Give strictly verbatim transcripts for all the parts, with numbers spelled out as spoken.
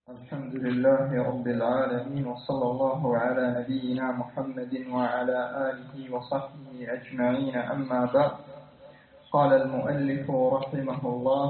الحمد لله رب العالمين، وصلى الله على نبينا محمد وعلى آله وصحبه أجمعين. أما بعد، قال المؤلف رحمه الله: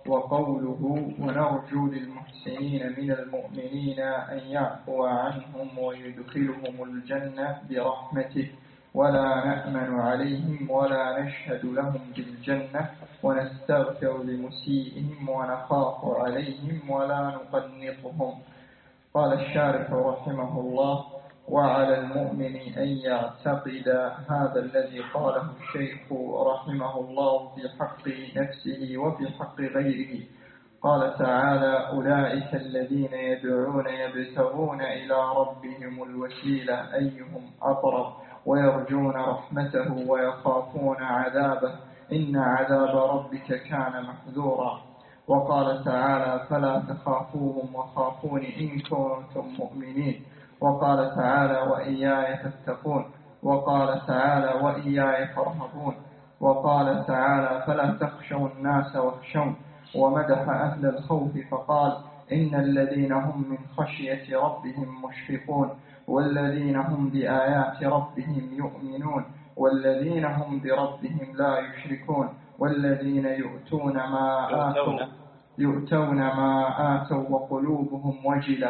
وقوله ونرجو للمحسنين من المؤمنين أن يعفو عنهم ويدخلهم الجنة برحمته، ولا نأمن عليهم ولا نشهد لهم بالجنة، ونستغفر لمسيئهم ونخاف عليهم ولا نقنطهم. قال الشارح رحمه الله: وعلى المؤمن أن يعتقد هذا الذي قاله الشيخ رحمه الله في حق نفسه وفي حق غيره. قال تعالى: أولئك الذين يدعون يبتغون إلى ربهم الوسيلة أيهم أقرب ويرجون رحمته ويخافون عذابه، إن عذاب ربك كان محذورا. وقال تعالى: فلا تخافوهم وخافون إن كنتم مؤمنين. وقال تعالى: وإياي فاتقون. وقال تعالى: وإياي فارهبون. وقال تعالى: فلا تخشوا الناس واخشون. ومدح أهل الخوف فقال: إن الذين هم من خشية ربهم مشفقون، والذين هم بآيات ربهم يؤمنون، والذين هم بربهم لا يشركون، والذين يؤتون ما آتوا يؤتون ما آتوا وقلوبهم وجلة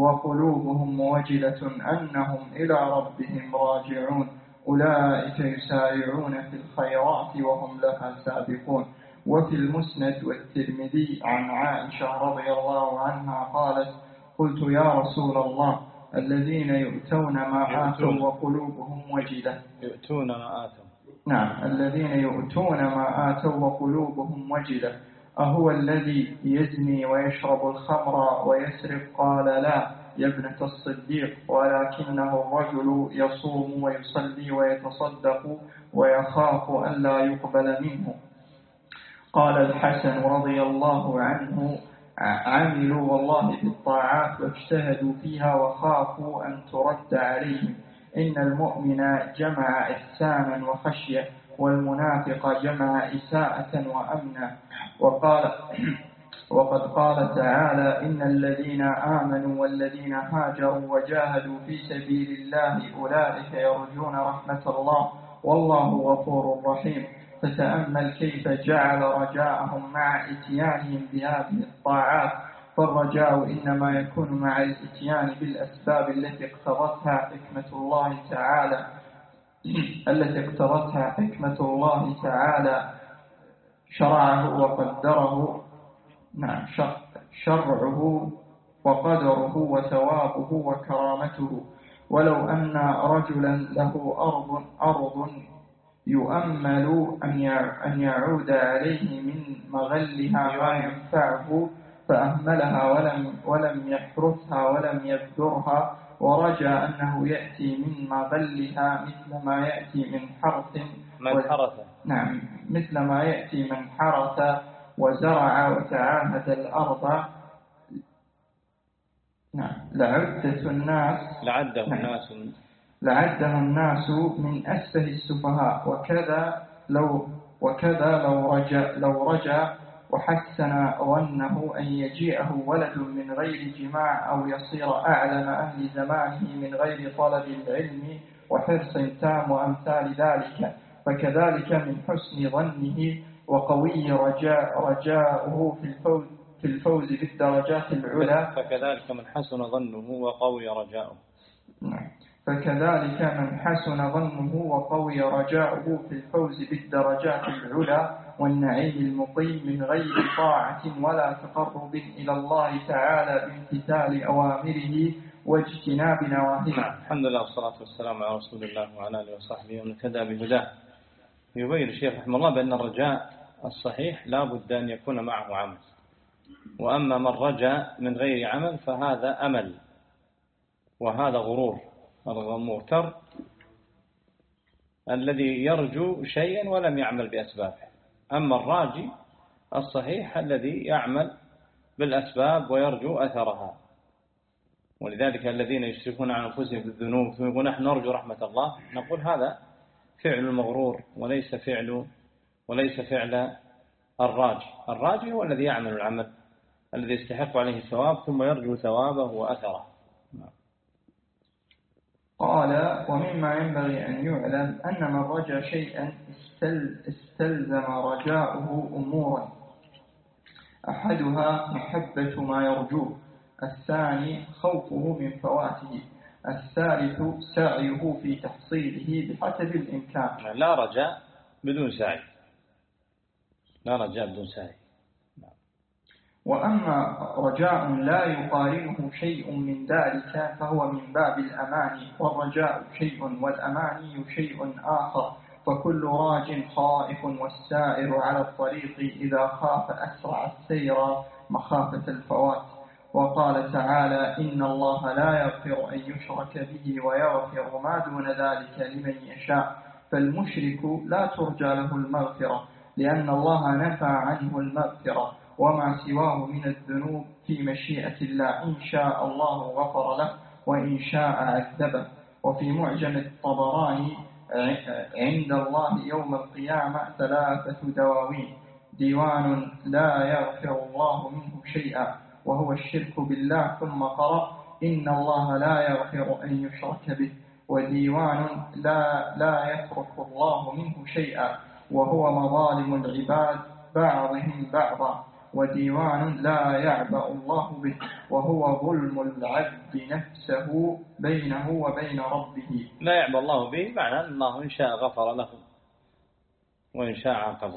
وقلوبهم وجلة أنهم إلى ربهم راجعون، أولئك يسارعون في الخيرات وهم لها سابقون. وفي المسند والترمذي عن عائشة رضي الله عنها قالت: قلت يا رسول الله، الذين يؤتون ما آتوا وقلوبهم وجلة يؤتون ما آتوا نعم الذين يؤتون ما آتوا وقلوبهم وجلة أهو الذي يزني ويشرب الخمر ويسرق؟ قال: لا يا ابنة الصديق، ولكنه الرجل يصوم ويصلي ويتصدق ويخاف أن لا يقبل منه. قال الحسن رضي الله عنه: عملوا والله بالطاعات واجتهدوا فيها وخافوا أن ترد عليهم. إن المؤمن جمع إحسانا وخشية، والمنافق جمع إساءة وأمنا. وقال وقد قال تعالى: إن الذين آمنوا والذين هاجروا وجاهدوا في سبيل الله أولئك يرجون رحمة الله، والله غفور رحيم. فتأمل كيف جعل رجاءهم مع إتيانهم بهذه الطاعات، فالرجاء إنما يكون مع الإتيان بالأسباب التي اقتضتها حكمة الله تعالى التي اقتضتها حكمة الله تعالى شرعه وقدره نعم شرعه وقدره وثوابه وكرامته. ولو أن رجلا له أرض أرض يؤمل أن يعود عليه من مغلها ما ينفعه، فأهملها ولم, ولم يحرثها ولم يبذرها، ورجى أنه يأتي من مغلها مثل ما يأتي من حرث من حرث نعم مثل ما يأتي من حرث وزرع وتعاهد الأرض. نعم لعدة الناس لعده نعم. الناس لعده الناس من أسفه السفهاء. وكذا لو وكذا لو رجا لو رجا وحسن ظنه أن يجيئه ولد من غير جماع، أو يصير أعلم أهل زمانه من غير طلب العلم وحرص تام وأمثال ذلك، فكذلك من حسن ظنه وقوي رجاء رجاؤه في الفوز في الفوز بالدرجات العلى فكذلك من حسن ظنه وقوي رجاؤه نعم فكذلك من حسن ظنه وقوي رجاؤه في الفوز بالدرجات العلى والنعيم المقيم من غير طاعة ولا تقرب إلى الله تعالى بامتثال أوامره واجتناب نواهيه. الحمد لله والصلاة والسلام على رسول الله وعلى آله وصحبه ومن اهتدى بهداه. يبين الشيخ رحمه الله بأن الرجاء الصحيح لا بد أن يكون معه عمل، وأما من رجاء من غير عمل فهذا أمل، وهذا غرور الغموتر الذي يرجو شيئا ولم يعمل بأسبابه. أما الراجي الصحيح الذي يعمل بالأسباب ويرجو أثرها. ولذلك الذين يشركون عن أنفسهم بالذنوب ثم يقول نحن نرجو رحمة الله، نقول هذا فعل المغرور وليس فعل وليس فعل الراجي. الراجي هو الذي يعمل العمل الذي يستحق عليه الثواب ثم يرجو ثوابه وأثره. قال ومما ينبغي أن يعلم أن من رجا شيئا استلزم رجاؤه أمورا، أحدها محبة ما يرجوه، الثاني خوفه من فواته، الثالث سعيه في تحصيله بحسب الإمكان. لا رجاء بدون سعي، لا رجاء بدون سعي. وأما رجاء لا يقارنه شيء من ذلك فهو من باب الأماني، والرجاء شيء والأماني شيء آخر، فكل راج خائف، والسائر على الطريق إذا خاف أسرع السير مخافة الفوات. وقال تعالى إن الله لا يغفر أن يشرك به ويغفر ما دون ذلك لمن يشاء، فالمشرك لا ترجى له المغفرة لأن الله نفى عنه المغفرة، وما سواه من الذنوب في مشيئة الله، إن شاء الله غفر له وإن شاء عذبه. وفي معجم الطبراني عند الله يوم القيامة ثلاثة دواوين: ديوان لا يغفر الله منه شيئا وهو الشرك بالله، ثم قرأ إن الله لا يغفر أن يشرك به، وديوان لا, لا يترك الله منه شيئا وهو مظالم العباد بعضهم بعضا، وديوان لا يعبأ الله به وهو ظلم العبد نفسه بينه وبين ربه. لا يعبأ الله به معنى أن الله إن شاء غفر له وإن شاء عاقبه.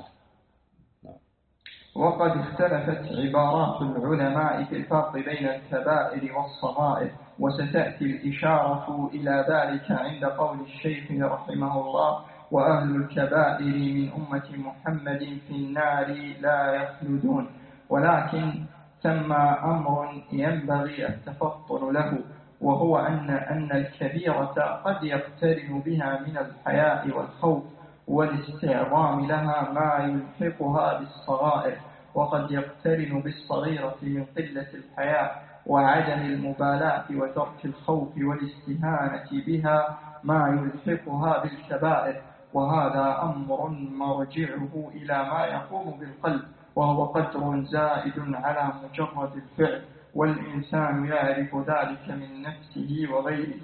وقد اختلفت عبارات العلماء في الفرق بين الكبائر والصغائر، وستأتي الإشارة إلى ذلك عند قول الشيخ رحمه الله: وأهل الكبائر من أمة محمد في النار لا يخلدون. ولكن ثم أمر ينبغي التفطن له، وهو أن أن الكبيرة قد يقترن بها من الحياء والخوف والاستعظام لها ما يلحقها بالصغائر، وقد يقترن بالصغيرة من قلة الحياء وعدم المبالاة وترك الخوف والاستهانة بها ما يلحقها بالكبائر، وهذا أمر مرجعه إلى ما يقوم بالقلب، وهو قدر زائد على مجرد الفعل، والإنسان يعرف ذلك من نفسه وغيره.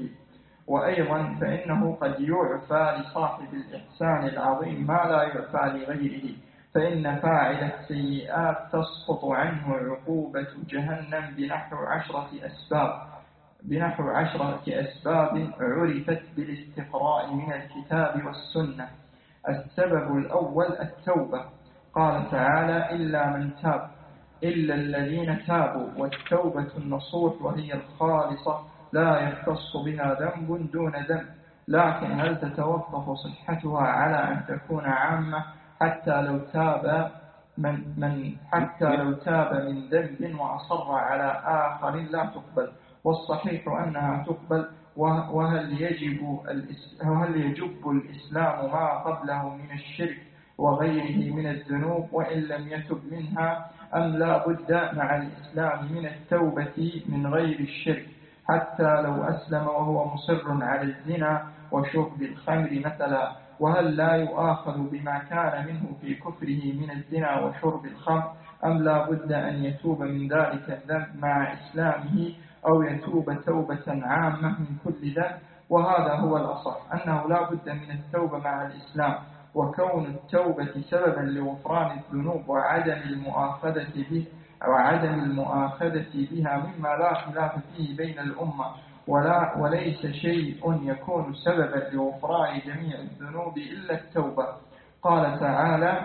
وأيضا فإنه قد يعفى لصاحب الإحسان العظيم ما لا يعفى لغيره، فإن فاعل السيئات تسقط عنه عقوبة جهنم بنحو عشرة أسباب بنحو عشرة أسباب عرفت بالاستقراء من الكتاب والسنة. السبب الأول التوبة، قال تعالى: إلا من تاب، إلا الذين تابوا، والتوبة النصوح وهي الخالصة لا يختص بها ذنب دون ذنب، لكن هل تتوقف صحتها على أن تكون عامة حتى لو تاب من, من حتى لو تاب من ذنب وأصر على آخر لا تقبل، والصحيح أنها تقبل. وهل يجب وهل يجب الإسلام ما قبله من الشرك وغيره من الذنوب وإن لم يتب منها، أم لا بد مع الإسلام من التوبة من غير الشرك حتى لو أسلم وهو مصر على الزنا وشرب الخمر مثلا؟ وهل لا يؤاخذ بما كان منه في كفره من الزنا وشرب الخمر، أم لا بد أن يتوب من ذلك الذنب مع إسلامه، أو يتوب توبة عامة من كل ذنب؟ وهذا هو الأصح، أنه لا بد من التوبة مع الإسلام، وكون التوبة سببا لغفران الذنوب وعدم المؤاخذة به وعدم المؤاخذة بها مما لا خلاف فيه بين الأمة، ولا وليس شيء يكون سببا لغفران جميع الذنوب إلا التوبة. قال تعالى: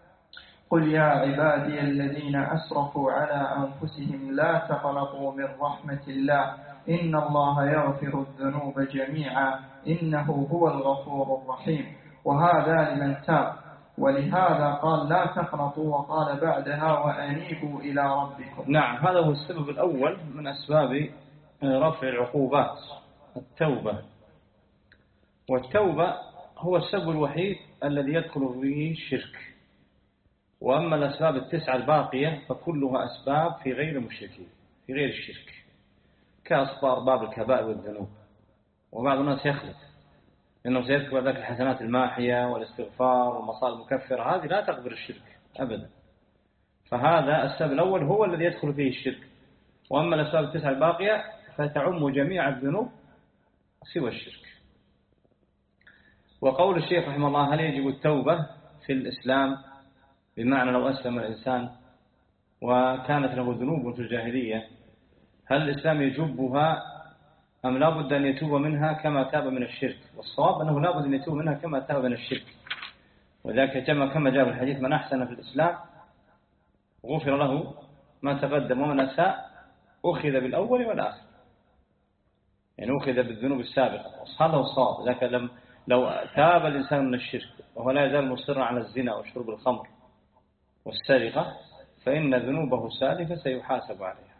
قل يا عبادي الذين أسرفوا على أنفسهم لا تقنطوا من رحمة الله إن الله يغفر الذنوب جميعا إنه هو الغفور الرحيم. وهذا لمن تاب، ولهذا قال لا تقنطوا، وقال بعدها وأنيبوا إلى ربكم. نعم، هذا هو السبب الأول من أسباب رفع العقوبات، التوبة. والتوبة هو السبب الوحيد الذي يدخل فيه الشرك، وأما الأسباب التسعة الباقية فكلها أسباب في غير المشركين، في غير الشرك، كأسباب باب الكبائر والذنوب. وبعض الناس يخلط إنه سيذكر ذلك الحسنات الماحية والاستغفار والمصائب المكفرة، هذه لا تقبل الشرك أبدا، فهذا السبب الأول هو الذي يدخل فيه الشرك. وأما الأسباب التسعة الباقية فتعم جميع الذنوب سوى الشرك. وقول الشيخ رحمه الله: هل يجب التوبة في الإسلام؟ بمعنى لو أسلم الإنسان وكانت له ذنوب في الجاهلية، هل الإسلام يجبها أم لا بد أن يتوب منها كما تاب من الشرك؟ والصواب أنه لا بد أن يتوب منها كما تاب من الشرك. وذلك جمع كما جاء في الحديث: من أحسن في الإسلام غفر له ما تقدم، ومن أساء أخذ بالأول والآخر، يعني أخذ بالذنوب السابقة. هذا هو الصواب. لكن لم لو تاب الإنسان من الشرك وهو لا يزال مصرا على الزنا وشرب الخمر والسرقة، فإن ذنوبه السالفة سيحاسب عليها،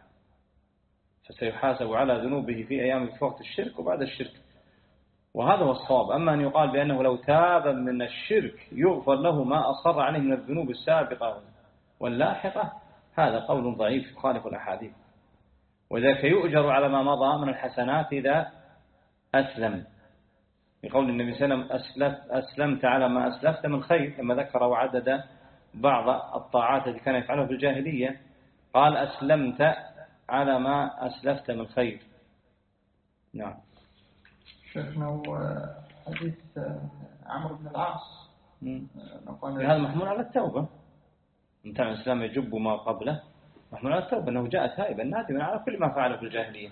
فسيحاسب على ذنوبه في أيام في وقت الشرك وبعد الشرك. وهذا هو الصواب. أما أن يقال بأنه لو تاب من الشرك يغفر له ما أصر عليه من الذنوب السابقة واللاحقة، هذا قول ضعيف يخالف الأحاديث. وذلك يؤجر على ما مضى من الحسنات إذا أسلم، بقول النبي صلى الله عليه وسلم: أسلف أسلمت على ما أسلفت من خير، لما ذكر وعدد بعض الطاعات التي كان يفعلها في الجاهلية قال: أسلمت على ما أسلفت من خير. نعم. شيخنا حديث عمرو بن العاص هذا محمول على التوبة. امتنع الإسلام يجب ما قبله، محمول على التوبة، أنه جاء تائبا نادما على كل ما فعله في الجاهلية،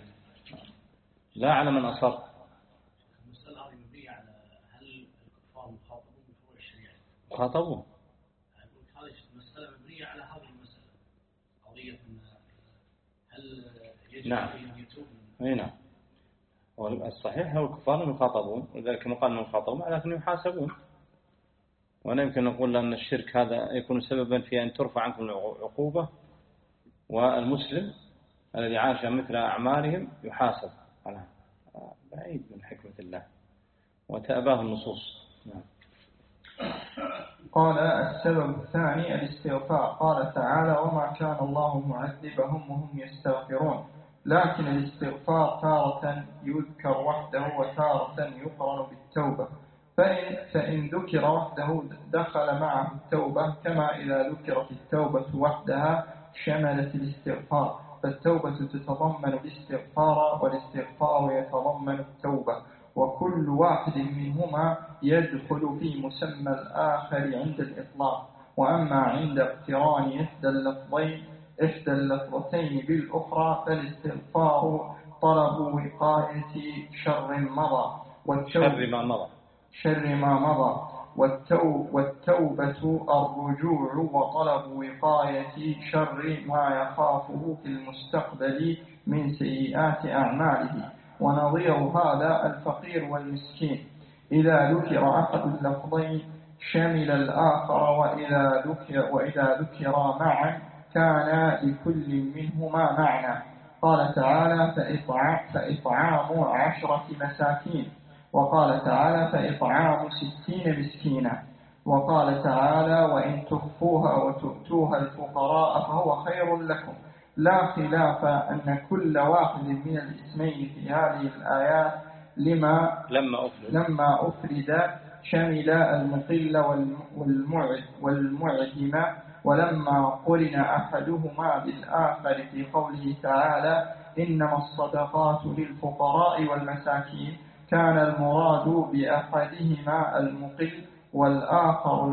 لا على من أصر. المسألة هذه مبنية على هل الكفار مخاطبون بفروع الشريعة؟ مخاطبون. هذه المسألة مبنية على هذه المسألة، قضية هل يجب نعم. أن يتوب؟ أي نعم. الصحيح هو الكفار مخاطبون، وذلك مقال أنهم مخاطبون لكنهم يحاسبون. وأنا يمكن نقول أن الشرك هذا يكون سببا في أن ترفع عنكم العقوبة، والمسلم الذي عاش مثل أعمالهم يحاسب على بعيد من حكمة الله وتأباه النصوص. نعم. قال: السبب الثاني الاستغفار. قال تعالى: وما كان الله معذبهم وهم يستغفرون. لكن الاستغفار تارة يذكر وحده وتارة يقرن بالتوبة، فإن, فإن ذكر وحده دخل معه التوبة، كما إذا ذكرت التوبة وحدها شملت الاستغفار، فالتوبة تتضمن الاستغفار والاستغفار يتضمن التوبة، وكل واحد منهما يدخل في مسمى الآخر عند الإطلاق. وأما عند اقتران إحدى اللفظين إحدى اللفظتين بالأخرى فالاستغفار طلب وقاية شر مضى شر ما مضى شر ما مضى والتو والتوبة الرجوع وطلب وقاية شر ما يخافه في المستقبل من سيئات أعماله. ونظير هذا الفقير والمسكين، إذا ذكر أحد اللفظين شمل الآخر، وإذا ذكر, وإذا ذكر معا كان لكل منهما معنى. قال تعالى: فإطعام عشرة مساكين، وقال تعالى: فإطعام ستين مسكينا، وقال تعالى: وإن تخفوها وتؤتوها الفقراء فهو خير لكم. لا خلاف أن كل واحد من الاسمين في هذه الآيات لما لما أفرد, لما أفرد شمل المقل والمعد والمعدم، ولما قرن أحدهما بالآخر في قوله تعالى: إنما الصدقات للفقراء والمساكين، كان المراد بأحدهما المقل والآخر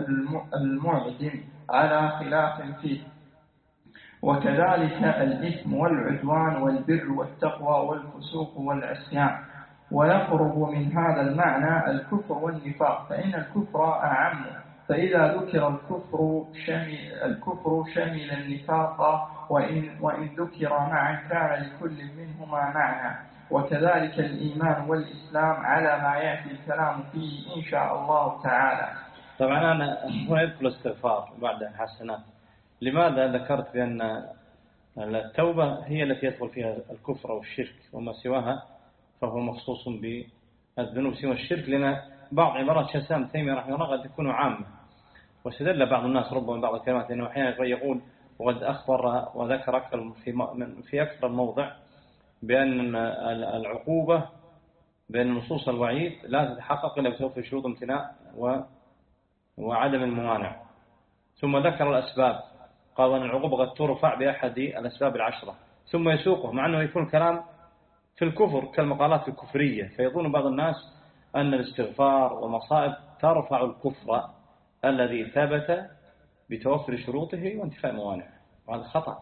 المعدم على خلاف فيه. وكذلك الإثم والعدوان والبر والتقوى والفسوق والعصيان. ويقرب من هذا المعنى الكفر والنفاق، فإن الكفر أعم، فإذا ذكر الكفر شمل, الكفر شمل النفاق، وإن, وإن ذكر معا كان لكل منهما معنى. وكذلك الإيمان والإسلام على ما يأتي الكلام فيه إن شاء الله تعالى. طبعا أنا هنا يدخل الاستغفار بعد الحسنات. لماذا ذكرت بأن التوبة هي التي يدخل فيها الكفر والشرك، وما سواها فهو مخصوص بالذنوب سوى الشرك؟ لأن بعض عبارات شيخ الإسلام ابن تيمية رحمه الله قد تكون عامة، واستدل بعض الناس ربما بعض الكلمات لأنه أحيانا يقول وقد أخبر وذكر أكثر في في أكثر موضع بأن العقوبة بأن نصوص الوعيد لا تتحقق إلا بتوفر شروط امتناع وعدم الموانع. ثم ذكر الأسباب، قال أن العقوبة قد ترفع بأحد الأسباب العشرة، ثم يسوقه مع أنه يكون كلام في الكفر كالمقالات الكفرية، فيظن بعض الناس أن الاستغفار والمصائب ترفع الكفر الذي ثبت بتوفر شروطه وانتفاء موانعه، وهذا خطأ.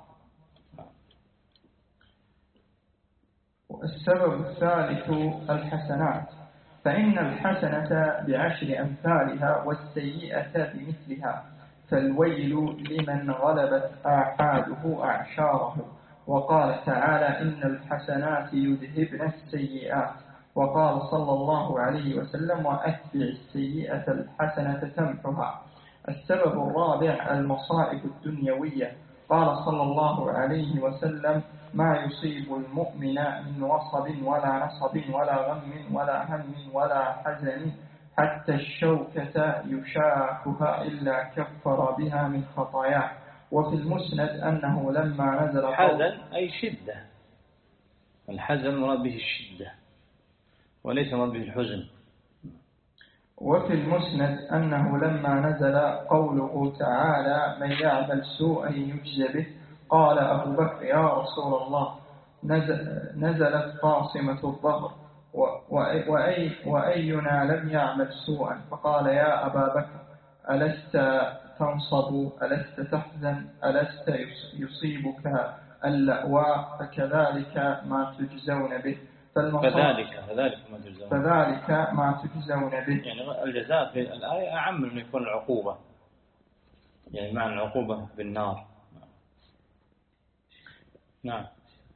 السبب الثالث الحسنات، فإن الحسنة بعشر أمثالها والسيئة بمثلها، فالويل لمن غلبت آحاده أعشاره. وقال تعالى إن الحسنات يذهبن السيئات. وقال صلى الله عليه وسلم وأتبع السيئة الحسنة تمحها. السبب الرابع المصائب الدنيوية، قال صلى الله عليه وسلم ما يصيب المؤمن من وصب ولا نصب ولا غم ولا هم ولا حزن حتى الشوكة يشاكها إلا كفر بها من خطاياه. وفي المسند أنه لما نزل حزن أي شدة، الحزن مراد به الشدة وليس مراد به الحزن. وفي المسند أنه لما نزل قوله تعالى من يعمل سوءا يجزى به قال أبو بكر يا رسول الله نزلت قاصمة الظهر وأي وأينا لم يعمل سوءا؟ فقال يا أبا بكر ألست تنصب ألست تحزن ألست يصيبك اللأواء فكذلك ما تجزون به. فذلك فذلك ما تجزون فذلك ما تجزون به، يعني الجزاء في الآية أعم من يكون العقوبة، يعني معنى العقوبة بالنار. نعم.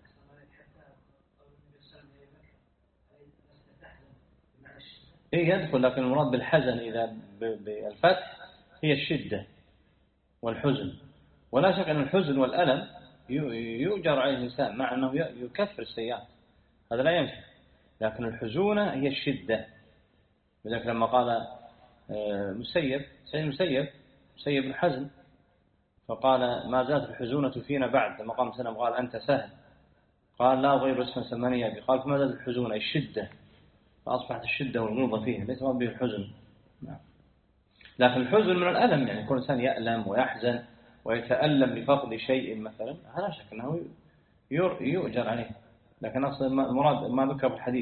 إيه يدخل، لكن المراد بالحزن إذا بالفتح هي الشدة والحزن، ولا شك أن الحزن والألم يؤجر عليه الإنسان مع أنه يكفر السيئات، هذا لا ينفع، لكن الحزونة هي الشدة. لذلك لما قال مسيب سيد مسيب مسيب بن حزن فقال ما زالت الحزونة فينا بعد، لما قام سلم قال أنت سهل، قال لا غير اسم سمانية أبي، قال فما زالت الحزونة الشدة، فأصبحت الشدة والغلظة فيها ليس مراد به الحزن. لكن الحزن من الألم، يعني كل إنسان يألم ويحزن ويتألم لفقد شيء مثلا، هذا شك أنه يؤجر عليه، لكن أصل المراد ما ذكر في الحديث.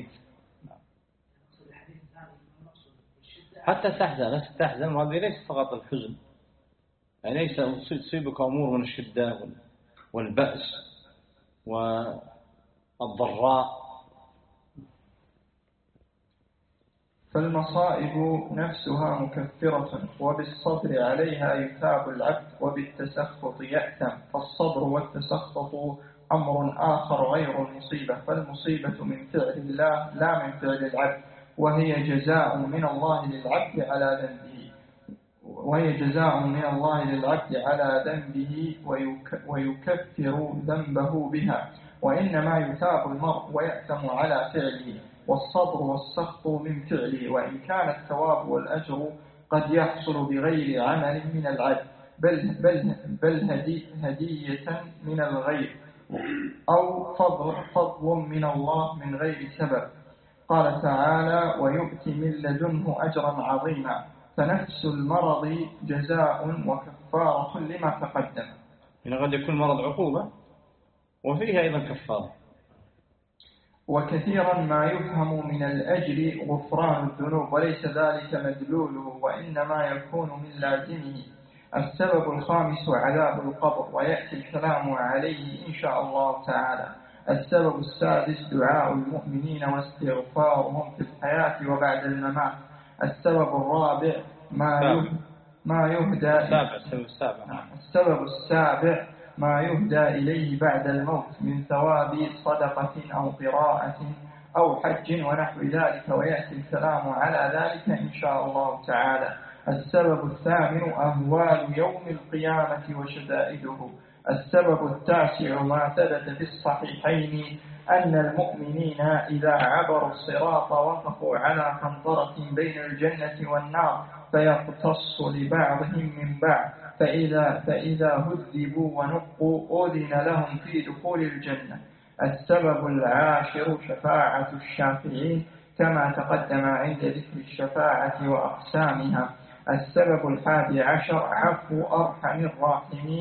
حتى تحزن لا تحزن، وهذا ليس فقط الحزن، يعني ليس تصيبك أمور من الشدة والبأس والضراء. فالمصائب نفسها مكفرة وبالصبر عليها يثاب العبد وبالتسخط يأثم، فالصبر والتسخط أمر آخر غير المصيبة، فالمصيبة من فعل الله لا من فعل العبد، وهي جزاء من الله للعبد على ذنبه وهي جزاء من الله للعبد على ذنبه ويكفر ذنبه بها، وإنما يثاب المرء ويأثم على فعله، والصبر والسخط من فعله، وإن كان الثواب والأجر قد يحصل بغير عمل من العبد بل, بل, بل هدي هدية من الغير أو فضل, فضل من الله من غير سبب. قال تعالى ويؤتي من لدنه أجرا عظيما، فنفس المرض جزاء وكفارة لما تقدم. يعني قد يكون مرض عقوبة وفيها أيضا كفارة. وكثيرا ما يفهم من الأجر غفران الذنوب وليس ذلك مدلوله، وإنما يكون من لازمه. السبب الخامس عذاب القبر، ويأتي الكلام عليه إن شاء الله تعالى. السبب السادس دعاء المؤمنين واستغفارهم في الحياة وبعد الممات. السبب الرابع ما ما يهدى السبب السابع ما يهدى إليه بعد الموت من ثواب صدقة أو قراءة أو حج ونحو ذلك، ويأتي الكلام على ذلك إن شاء الله تعالى. السبب الثامن أهوال يوم القيامة وشدائده. السبب التاسع ما ثبت في الصحيحين أن المؤمنين إذا عبروا الصراط وقفوا على قنطرة بين الجنة والنار فيقتص لبعضهم من بعض، فإذا, فإذا هذبوا ونقوا أذن لهم في دخول الجنة. السبب العاشر شفاعة الشافعين كما تقدم عند ذكر الشفاعة وأقسامها. السبب الحادي عشر عفو أرحم الراحمين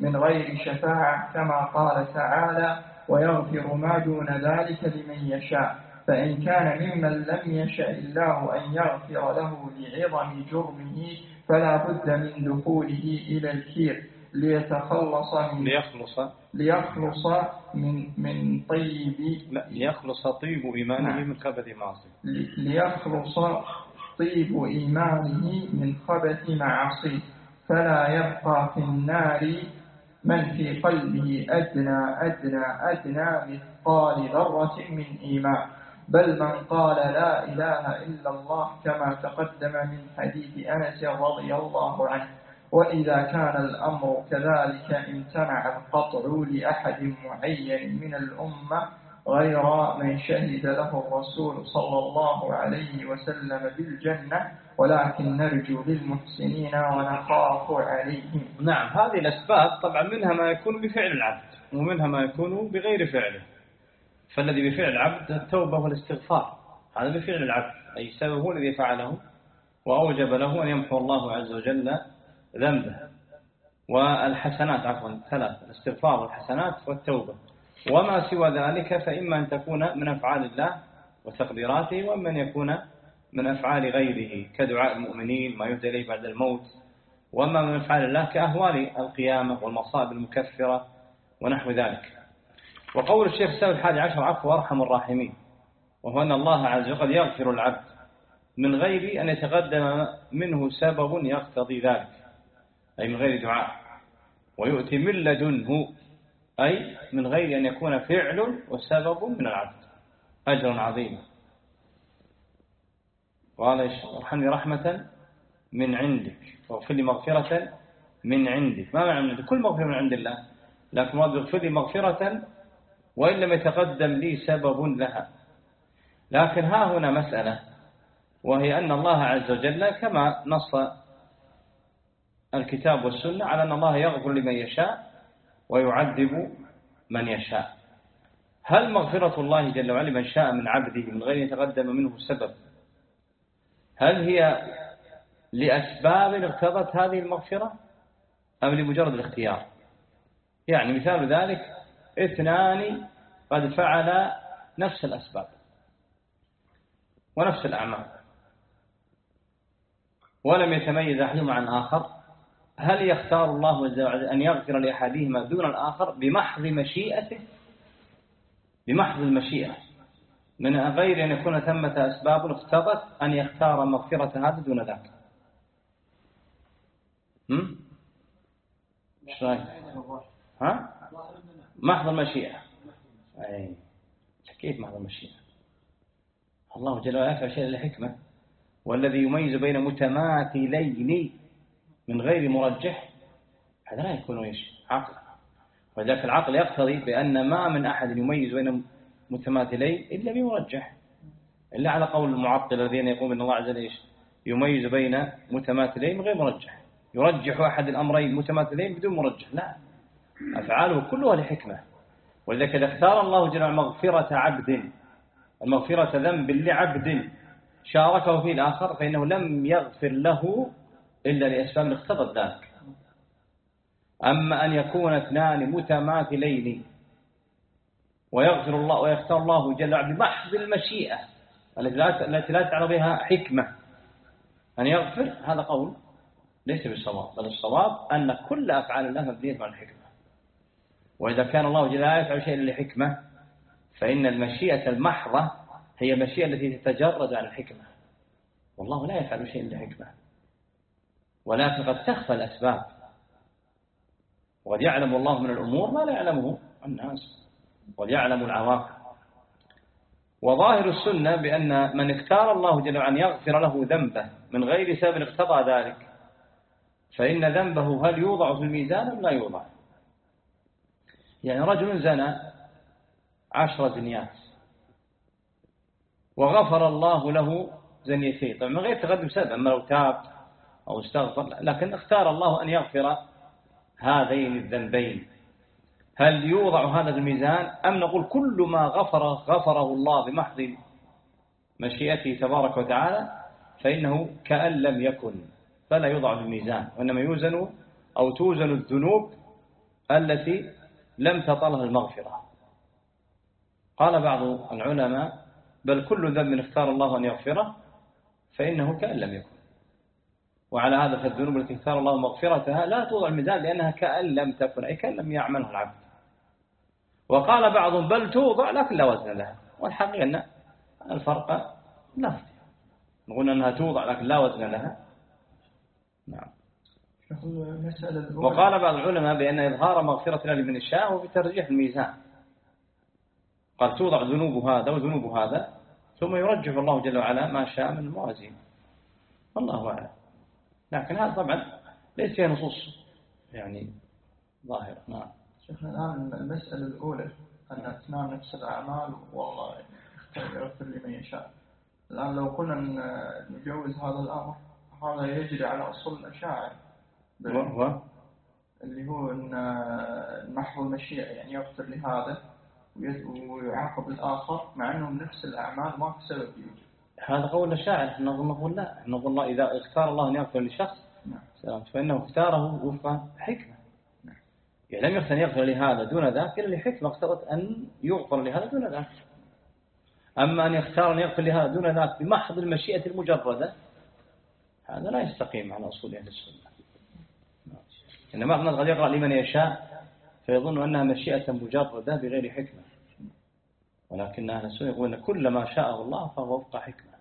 من غير شفاعة كما قال تعالى ويغفر ما دون ذلك لمن يشاء. فإن كان ممن لم يشأ الله أن يغفر له لعظم جرمه فلا بد من دخوله إلى الكير ليتخلص من ليخلص ليخلص من من طيب لا ليخلص طيب إيمانه من خبث معصيه ليخلص طيب إيمانه من خبث معصيه فلا يبقى في النار من في قلبه أدنى أدنى أدنى مثقال ذرة من إيمان، بل من قال لا إله إلا الله كما تقدم من حديث أنس رضي الله عنه. وإذا كان الأمر كذلك امتنع القطع لأحد معين من الأمة غير من شهد له الرسول صلى الله عليه وسلم بالجنة، ولكن نرجو للمحسنين ونخاف عليهم. نعم، هذه الأسباب طبعا منها ما يكون بفعل العبد ومنها ما يكون بغير فعله. فالذي بفعل العبد التوبة والاستغفار، هذا بفعل العبد، أي سبب هو الذي فعله وأوجب له أن يمحو الله عز وجل ذنبه. والحسنات عفوا ثلاث: الاستغفار والحسنات والتوبة. وما سوى ذلك فإما أن تكون من أفعال الله وتقديراته، وإما أن يكون من أفعال غيره كدعاء المؤمنين ما يهدى إليه بعد الموت، وأما من أفعال الله كأهوال القيامة والمصائب المكفرة ونحو ذلك. وقول الشيخ السابع الحادي عشر عفو أرحم الراحمين، وهو أن الله عز وجل يغفر العبد من غير أن يتقدم منه سبب يقتضي ذلك، أي من غير دعاء، ويؤتي من لدنه، أي من غير أن يكون فعل وسبب من العبد أجر عظيم. قال ارحمني رحمة من عندك واغفر لي مغفرة من عندك. ما معنى من عندك؟ كل مغفرة من عند الله، لكن ما اغفر لي مغفرة وإن لم يتقدم لي سبب لها. لكن ها هنا مسألة، وهي أن الله عز وجل كما نص الكتاب والسنة على أن الله يغفر لمن يشاء ويعذب من يشاء. هل مغفرة الله جل وعلا من شاء من عبده من غير يتقدم منه سبب، هل هي لأسباب اقتضت هذه المغفرة أم لمجرد الاختيار؟ يعني مثال ذلك اثنان قد فعل نفس الأسباب ونفس الأعمال ولم يتميز أحدهما عن آخر، هل يختار الله عز وجل أن يغفر لأحدهما دون الآخر بمحض مشيئته، بمحض المشيئة من غير أن يكون ثمة أسباب اقتضت أن يختار مغفرة هذا دون ذاك؟ هم؟ ايش رايك؟ ها؟ محض المشيئة. أي كيف محض المشيئة؟ الله جل وعلا يفعل شيء لحكمة، والذي يميز بين متماثلين من غير مرجح هذا لا يكون ايش؟ عقل. وذلك العقل يقتضي بأن ما من أحد يميز بين متماثلين إلا بمرجح، إلا على قول المعطل الذين يقولون أن الله عز وجل يميز بين متماثلين غير مرجح، يرجح أحد الأمرين متماثلين بدون مرجح. لا، أفعاله كلها لحكمة. ولذلك إذا اختار الله جل وعلا مغفرة عبد، المغفرة ذنب لعبد شاركه فيه الآخر، فإنه لم يغفر له إلا لأسباب اقتضت ذلك. أما أن يكون اثنان متماثلين ويغفر الله ويختار الله جل وعلا بمحض المشيئة التي لا تعرض بها حكمة أن يغفر، هذا قول ليس بالصواب، بل الصواب أن كل أفعال الله مبنية على الحكمة. وإذا كان الله جل وعلا يفعل شيئا لحكمة فإن المشيئة المحضة هي المشيئة التي تتجرد عن الحكمة، والله لا يفعل شيئا لحكمة، ولكن قد تخفى الأسباب، وقد يعلم الله من الأمور ما لا يعلمه الناس، وقد يعلم العواقب. وظاهر السنة بأن من اختار الله جل وعلا يغفر له ذنبه من غير سبب اقتضى ذلك فإن ذنبه هل يوضع في الميزان أم لا يوضع؟ يعني رجل زنى عشر زنيات وغفر الله له زنيتين، طبعا من غير تقدم سبب، أما لو تاب أو استغفر، لكن اختار الله أن يغفر هذين الذنبين، هل يوضع هذا الميزان أم نقول كل ما غفر غفره الله بمحض مشيئته تبارك وتعالى فإنه كأن لم يكن، فلا يوضع في الميزان، وإنما يوزن أو توزن الذنوب التي لم تطلها المغفرة. قال بعض العلماء بل كل ذنب اختار الله أن يغفره فإنه كأن لم يكن، وعلى هذا فالذنوب التي اختار الله مغفرتها لا توضع الميزان لأنها كأن لم تكن، أي كأن لم يعملها العبد. وقال بعضهم بل توضع لكن لا وزن لها، والحقيقة أن الفرق لا، نقول أنها توضع لكن لا وزن لها. نعم. وقال بعض العلماء بأن إظهار مغفرة الله لمن يشاء وفي ترجيح الميزان، قال توضع ذنوب هذا وذنوب هذا ثم يرجح الله جل وعلا ما شاء من الموازين، والله أعلم. لكن هذا طبعا ليس فيها نصوص يعني ظاهرة. نعم. شيخنا الآن المسألة الأولى أن أتمام نفس الأعمال والله يغفر لمن يشاء، الآن لو كنا نجوز هذا الأمر هذا يجري على أصول الأشاعرة اللي هو أن محو المشيئة، يعني يغفر لهذا ويعاقب الآخر مع أنهم نفس الأعمال ما في سبب يوجد. هذا قول الشاعر. احنا نقول لا، نقول الله إذا اختار الله أن يغفر لشخص نعم. فإنه اختاره وفق حكمة نعم. يعني لم يختار يغفر لهذا دون ذاك إلا لحكمة اقتضت أن يغفر لهذا دون ذاك. أما أن يختار أن يغفر لهذا دون ذاك بمحض المشيئة المجردة هذا لا يستقيم على أصول أهل السنة. إنما الناس قد يقرأ لمن يشاء فيظن أنها مشيئة مجردة بغير حكمة، ولكن أهل السنة يقولون كل ما شاءه الله فهو وفق حكمة.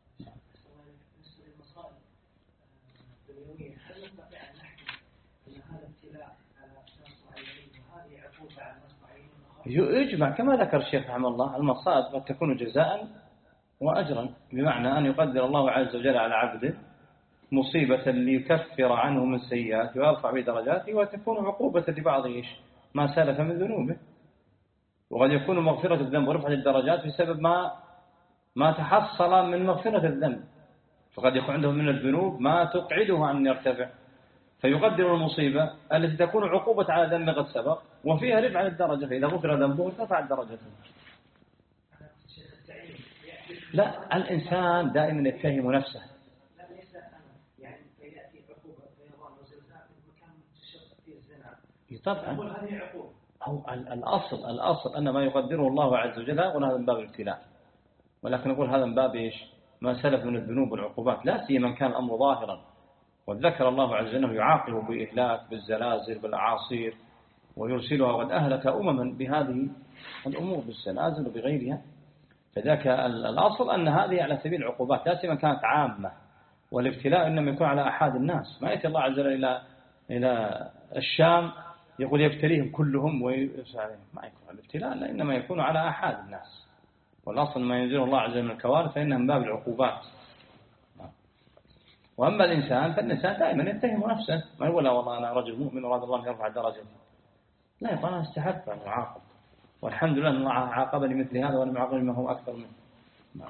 يجمع كما ذكر الشيخ رحمه الله المصائب قد تكون جزاء وأجرا، بمعنى أن يقدر الله عز وجل على عبده مصيبة ليكفر عنه من سيئات ويرفع به درجاته، وتكون عقوبة لبعض ما سلف من ذنوبه، وقد يكون مغفرة الذنب ورفع الدرجات بسبب ما ما تحصل من مغفرة الذنب، فقد يكون عنده من الذنوب ما تقعده أن يرتفع، فيقدر المصيبة التي تكون عقوبة على ذنب قد سبق وفيها رفع الدرجة، فإذا غفر ذنبه ارتفع الدرجة. لا، الإنسان دائما يتهم نفسه. طبعا أو الأصل الأصل أن ما يقدره الله عز وجل يقول هذا من باب الابتلاء، ولكن نقول هذا من باب إيش؟ ما سلف من الذنوب والعقوبات، لا سيما كان الأمر ظاهرا، وذكر الله عز وجل يعاقب بإهلاك بالزلازل بالأعاصير ويرسلها، وقد أهلك أمما بهذه الأمور بالزلازل وبغيرها. فذاك الأصل أن هذه على سبيل العقوبات لا سيما كانت عامة، والابتلاء إنما يكون على أحد الناس، ما يأتي الله عز وجل إلى إلى الشام يقول يبتليهم كلهم ويرسل عليهم، ما يكون الابتلاء لا، إنما يكون على أحد الناس، والأصل ما ينزله الله عز وجل من الكوارث فإنها من باب العقوبات. وأما الإنسان فالإنسان دائما يتهم نفسه، ما يقول لا والله أنا رجل مؤمن وراد الله يرفع درجتي، لا يقول أنا استحق أن أعاقب، والحمد لله أن الله عاقبني مثل هذا وأنا معاقب ما هو أكثر منه.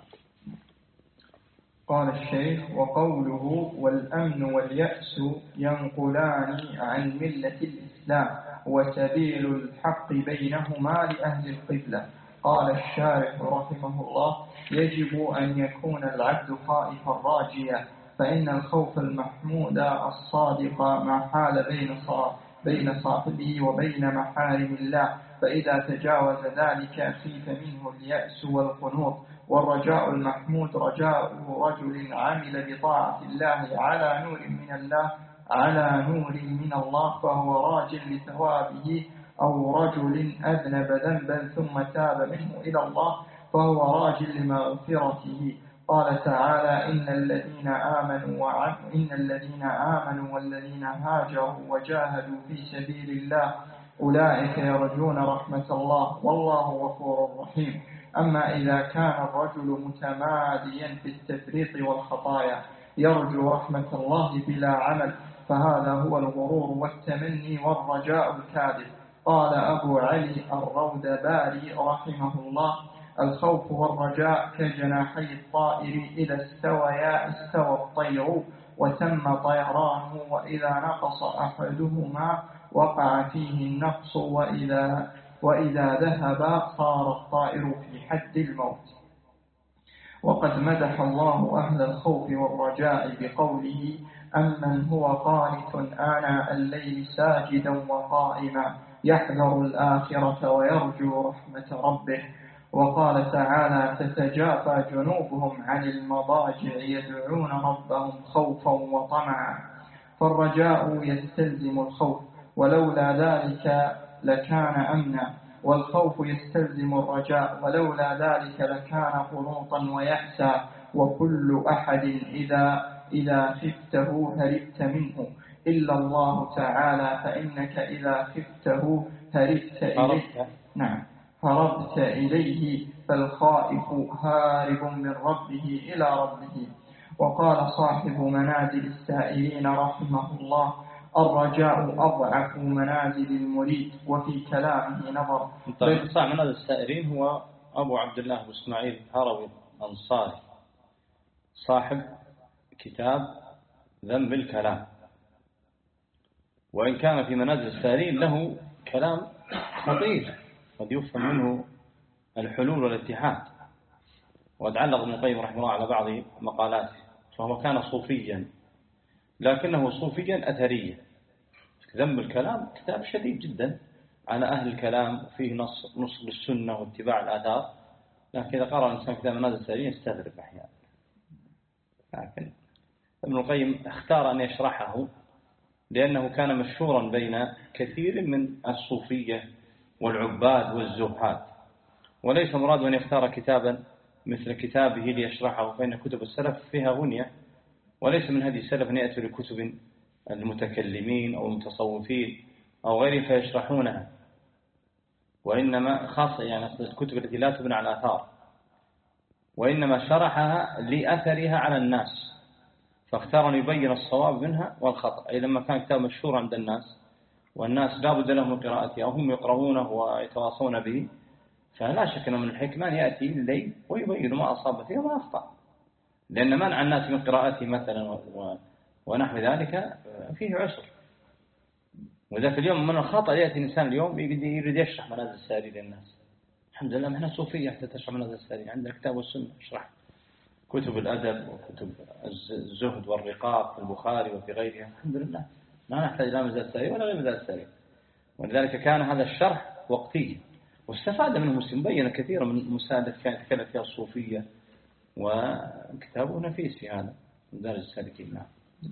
قال الشيخ وقوله والأمن واليأس ينقلان عن ملة الإسلام وسبيل الحق بينهما لأهل القبلة. قال الشارح رحمه الله يجب أن يكون العبد خائفا راجيا، فإن الخوف المحمود الصادق ما حال بين بين صاحبه وبين محارم الله، فإذا تجاوز ذلك خيف منه اليأس والقنوط. والرجاء المحمود رجاء رجل عمل بطاعة الله على نور من الله على نور من الله فهو راج لثوابه، أو رجل أذنب ذنبا ثم تاب منه إلى الله فهو راج لمغفرته. قال تعالى إن الذين آمنوا وعملوا إن الذين آمنوا والذين هاجروا وجاهدوا في سبيل الله أولئك يرجون رحمة الله والله غفور رحيم. أما إذا كان الرجل متماديا في التفريط والخطايا يرجو رحمة الله بلا عمل فهذا هو الغرور والتمني والرجاء الكاذب. قال أبو علي الرودباري رحمه الله الخوف والرجاء كجناحي الطائر إذا استويا استوى الطير وتم طيرانه، وإذا نقص أحدهما وقع فيه النقص، وإذا, وإذا ذهب صار الطائر في حد الموت. وقد مدح الله أهل الخوف والرجاء بقوله أمن هو قانت آناء الليل ساجدا وقائما يحذر الآخرة ويرجو رحمة ربه. وقال تعالى: تتجافى جنوبهم عن المضاجع يدعون ربهم خوفا وطمعا. فالرجاء يستلزم الخوف، ولولا ذلك لكان أمنا، والخوف يستلزم الرجاء، ولولا ذلك لكان قنوطا ويأسا. وكل أحد إذا إذا خفته هربت منه إلا الله تعالى، فإنك إذا خفته هربت إليه. نعم، هربت إليه، فالخائف هارب من ربه إلى ربه. وقال صاحب منازل السائلين رحمه الله: الرجاء أضعف منازل المريد. وفي كلامه نظر. طيب، صاحب منازل السائلين هو أبو عبد الله بن إسماعيل الهروي الأنصاري، صاحب كتاب ذنب الكلام. وإن كان في منازل السائلين له كلام خطير قد يفهم منه الحلول والاتحاد، وتعلق ابن القيم رحمه الله على بعض مقالاته. فهو كان صوفيا، لكنه صوفيا أثريا. ذنب الكلام كتاب شديد جدا على أهل الكلام، وفيه نص نص للسنة واتباع الآثار. لكن إذا قرأ الإنسان كتاب منازل السائلين يستغرب أحيانا. لكن ابن القيم اختار أن يشرحه لأنه كان مشهورا بين كثير من الصوفية والعباد والزهاد، وليس مراد أن يختار كتابا مثل كتابه ليشرحه، فإن كتب السلف فيها غنية، وليس من هذه السلف أن يأتوا لكتب المتكلمين أو المتصوفين أو غيره فيشرحونها، وإنما خاصة يعني الكتب التي لا تبنى على الآثار، وإنما شرحها لأثرها على الناس، فاختار أن يبين الصواب منها والخطأ. أي لما كان كتاب مشهور عند الناس والناس لا بد لهم من قراءته أو هم يقرؤونه ويتواصون به، فلا شك أنه من الحكمة أن يأتي الليل ويبين ما أصاب فيه وما أخطأ، لأن منع الناس من قراءته مثلا ونحو ذلك فيه عسر. وذاك اليوم من الخطأ يأتي الإنسان اليوم يريد يشرح منازل السائلين للناس. الحمد لله احنا صوفية حتى تشرح منازل السائلين، عندنا كتاب والسنة اشرح كتب الأدب وكتب الزهد والرقاق في البخاري وفي غيرها. الحمد لله لا نحتاج لا مزال السائلين ولا غير مزال السائلين. ولذلك كان هذا الشرح وقتي، واستفاد منه المسلم، بين كثيرا من المسائل كانت تكلم فيها الصوفية، وكتابه نفيس في هذا مدارج السالكين. نعم.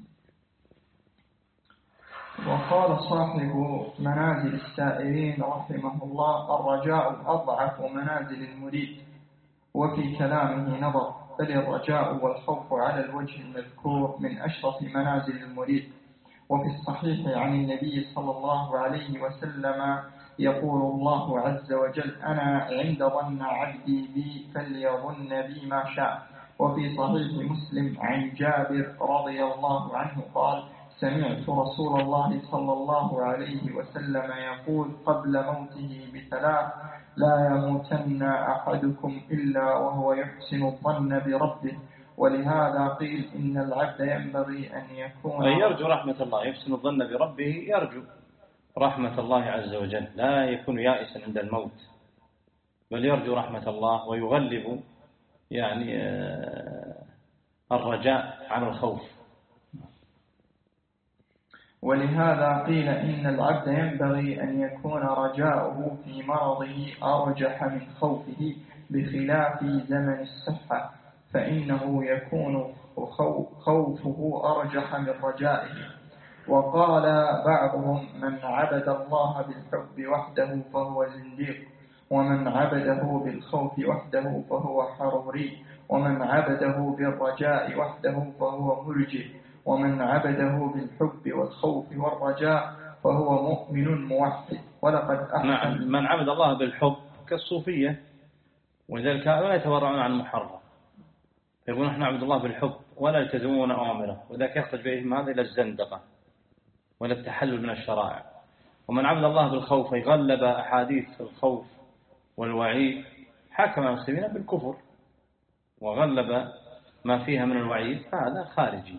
وقال صاحب منازل السائلين رحمه الله: الرجاء أضعف منازل المريد. وفي كلامه نظر، بل الرجاء والخوف على الوجه المذكور من أشرف منازل المريد. وفي الصحيح عن النبي صلى الله عليه وسلم يقول الله عز وجل: أنا عند ظن عبدي بي فليظن بي ما شاء. وفي صحيح مسلم عن جابر رضي الله عنه قال: سمعت رسول الله صلى الله عليه وسلم يقول قبل موته بثلاث: لا يموتن أحدكم إلا وهو يحسن الظن بربه. ولهذا قيل إن العبد ينبغي أن يكون يرجو رحمة الله، يحسن الظن بربه، يرجو رحمة الله عز وجل، لا يكون يائسا عند الموت، بل يرجو رحمة الله ويغلب يعني الرجاء على الخوف. ولهذا قيل إن العبد ينبغي أن يكون رجاؤه في مرضه أرجح من خوفه، بخلاف زمن الصحة، فإنه يكون خوفه أرجح من رجائه. وقال بعضهم: من عبد الله بالحب وحده فهو زنديق، ومن عبده بالخوف وحده فهو حروري، ومن عبده بالرجاء وحده فهو مرجئ، ومن عبده بالحب والخوف والرجاء فهو مؤمن موحد. ولقد أحسن. نعم، من عبد الله بالحب كالصوفية، ولذلك لا يتورعون عن المحرم، يقولون نحن نعبد الله بالحب ولا يلتزمون أوامره، وذلك يخرج بهم هذا إلى الزندقة ولا التحلل من الشرائع. ومن عبد الله بالخوف يغلب أحاديث الخوف والوعيد، حكم المسلمين بالكفر وغلب ما فيها من الوعيد، فهذا خارجي.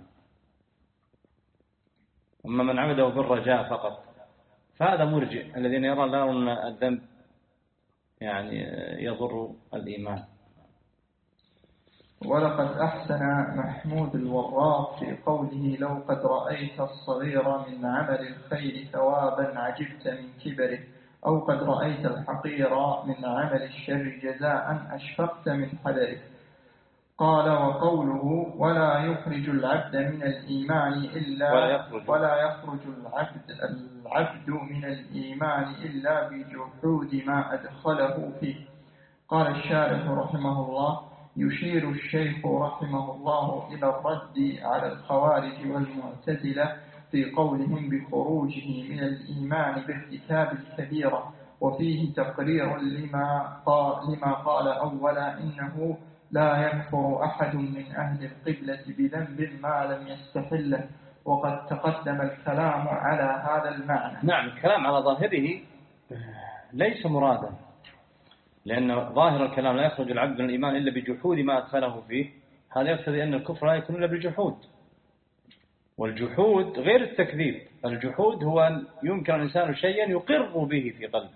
أما من عبده بالرجاء فقط فهذا مرجئ، الذين يرى أن الذنب يعني يضر الإيمان. ولقد أحسن محمود الوراق في قوله لو قد رأيت الصغير من عمل الخير ثوابا عجبت من كبره، أو قد رأيت الحقير من عمل الشر جزاء أشفقت من حذره. قال وقوله ولا يخرج العبد من الإيمان إلا ولا يخرج, ولا يخرج العبد, العبد من الإيمان إلا بجحود ما أدخله فيه. قال الشارح رحمه الله يشير الشيخ رحمه الله إلى الرد على الخوارج والمعتزلة في قولهم بخروجه من الإيمان بارتكاب الكبيرة، وفيه تقرير لما قال, لما قال أولا إنه لا يكفر أحد من أهل القبلة بذنب ما لم يستحله، وقد تقدم الكلام على هذا المعنى. نعم، الكلام على ظاهره ليس مرادا، لأن ظاهر الكلام لا يخرج العبد من الإيمان إلا بجحود ما أدخله فيه، هذا يقتضي أن الكفر لا يكون إلا بالجحود، والجحود غير التكذيب. الجحود هو أن ينكر الإنسان شيئا يقر به في قلبه،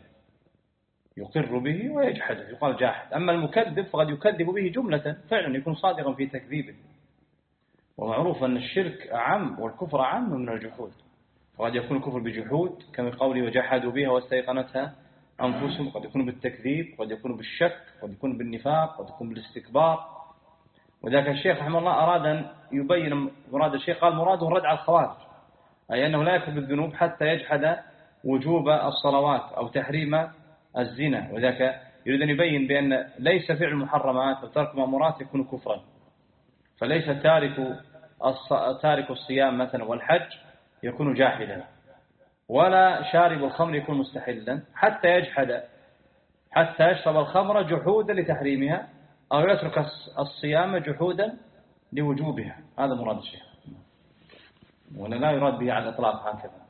يقر به ويجحده، يقال جاحد. أما المكذب فقد يكذب به جملة فعلا يكون صادقا في تكذيبه، ومعروف أن الشرك أعم والكفر أعم من الجحود، فقد يكون الكفر بجحود كما قوله وجحدوا بها واستيقنتها أنفسهم، قد يكون بالتكذيب، قد يكون بالشك، قد يكون بالنفاق، قد يكون بالاستكبار. وذاك الشيخ رحمه الله أراد أن يبين مراد الشيخ، قال مراده الرد على الخوارج، أي أنه لا يكفر بالذنوب حتى يجحد وجوب الصلوات أو تحريم الزنا. وذاك يريد أن يبين بأن ليس فعل المحرمات وترك مأمورات يكون كفرا، فليس تارك تارك الصيام مثلا والحج يكون جاحدا، ولا شارب الخمر يكون مستحلا حتى يجحد، حتى يشرب الخمر جحودا لتحريمها، أو يترك الصيام جحودا لوجوبها. هذا مراد الشيخ، ولا لا يراد به على الإطلاق هكذا.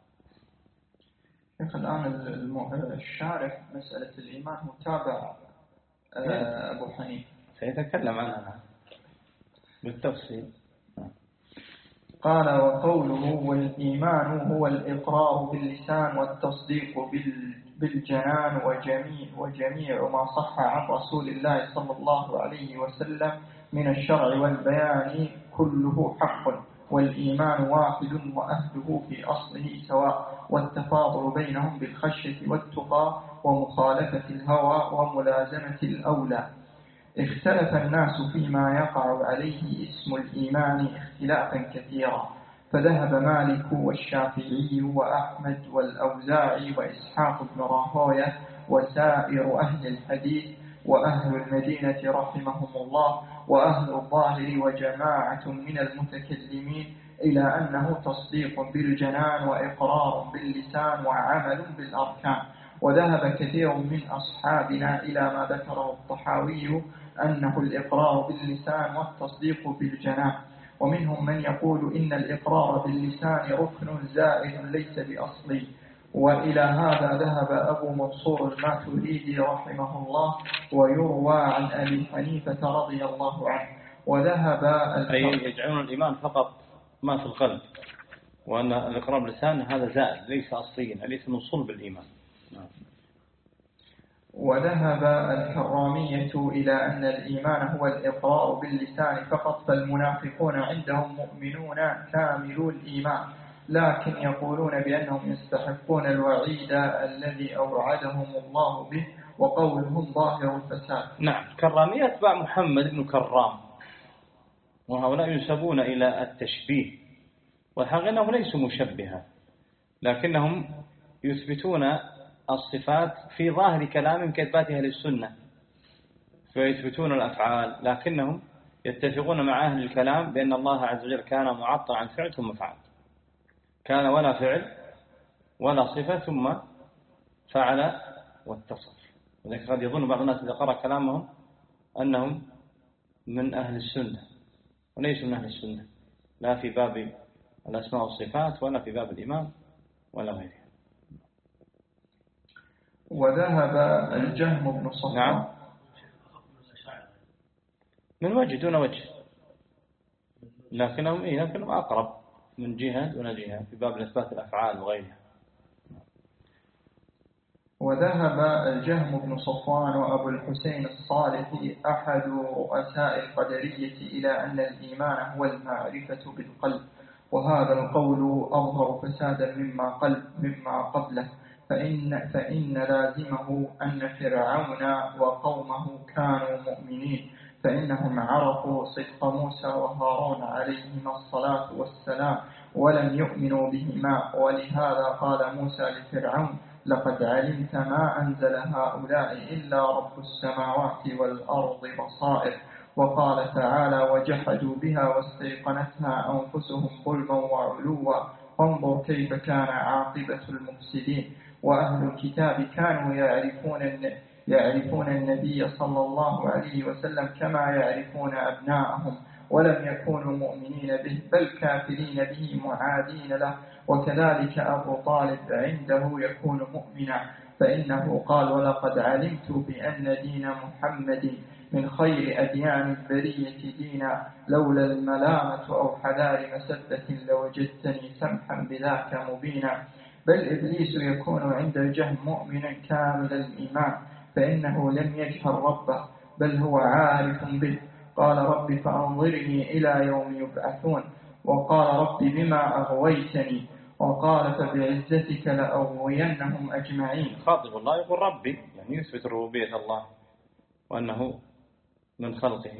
الآن الشارح مسألة الإيمان متابع أبو حنيفة سيتكلم عنها بالتفصيل. قال وقوله والإيمان هو الإقرار باللسان والتصديق بالجنان وجميع, وجميع ما صح عن رسول الله صلى الله عليه وسلم من الشرع والبيان كله حق، والإيمان واحد وأهله في أصله سواء، والتفاضل بينهم بالخشية والتقى ومخالفة الهوى وملازمة الأولى. اختلف الناس فيما يقع عليه اسم الإيمان اختلافا كثيرا، فذهب مالك والشافعي وأحمد والأوزاعي وإسحاق بن راهويه وسائر أهل الحديث وأهل المدينة رحمهم الله وأهل الظاهر وجماعة من المتكلمين إلى أنه تصديق بالجنان وإقرار باللسان وعمل بالأركان. وذهب كثير من أصحابنا إلى ما ذكره الطحاوي أنه الإقرار باللسان والتصديق بالجنان، ومنهم من يقول إن الإقرار باللسان ركن زائد ليس بأصلي. وإلى هذا ذهب أبو منصور الماتريدي رحمه الله، ويروى عن أبي حنيفة رضي الله عنه. وذهب أي يجعلون الإيمان فقط ما في القلب، وأن الإقرار باللسان هذا زائد ليس أصليا، ليس من صلب الإيمان. وذهب الحرامية إلى أن الإيمان هو الإقرار باللسان فقط، فالمنافقون عندهم مؤمنون كاملو الإيمان، لكن يقولون بأنهم يستحقون الوعيد الذي أوعدهم الله به، وقولهم ظاهر الفساد. نعم، كرامية أتباع محمد بن كرام، وهؤلاء ينسبون إلى التشبيه، والحقيقة أنهم ليسوا مشبهة، لكنهم يثبتون الصفات في ظاهر كلامهم كإثبات أهل السنة، فيثبتون الأفعال، لكنهم يتفقون مع أهل الكلام بأن الله عز وجل كان معطل عن فعل ثم فعل، كان ولا فعل ولا صفة ثم فعل واتصف. ولكن قد يظن بعض الناس إذا قرأ كلامهم أنهم من أهل السنة، وليسوا من أهل السنة، لا في باب الأسماء والصفات ولا في باب الإيمان ولا غيره. وذهب الجهم بن صفوان. نعم، من وجه دون وجه، لكنهم إيه لكنهم أقرب من جهة دون جهة في باب إثبات الأفعال وغيرها. وذهب الجهم بن صفوان وأبو الحسين الصالحي أحد رؤساء القدرية إلى أن الإيمان هو المعرفة بالقلب، وهذا القول أظهر فسادا مما قلب مما قبله، فإن, فإن لازمه أن فرعون وقومه كانوا مؤمنين، فإنهم عرفوا صدق موسى وهارون عليهما الصلاة والسلام ولم يؤمنوا بهما، ولهذا قال موسى لفرعون: لقد علمت ما أنزل هؤلاء إلا رب السماوات والأرض بصائر. وقال تعالى: وجحدوا بها واستيقنتها أنفسهم ظلما وعلوا فانظر كيف كان عاقبة المفسدين. وأهل الكتاب كانوا يعرفون يعرفون النبي صلى الله عليه وسلم كما يعرفون أبناءهم، ولم يكونوا مؤمنين به بل كافرين به معادين له. وكذلك أبو طالب عنده يكون مؤمنا، فإنه قال: ولقد علمت بأن دين محمد من خير أديان البرية دينا، لولا الملامة أو حذار مسدة لوجدتني سمحا بذاك مبينا. بل إبليس يكون عند الجهم مؤمنا كامل الإيمان، فإنه لم يجهل ربه بل هو عارف به. قال: رب فأنظرني إلى يوم يبعثون. وقال: رب بما أغويتني. وقال: فبعزتك لأغوينهم أجمعين. خاطب الله يقول ربي، يعني يثبت ربوبية الله وأنه من خلقه.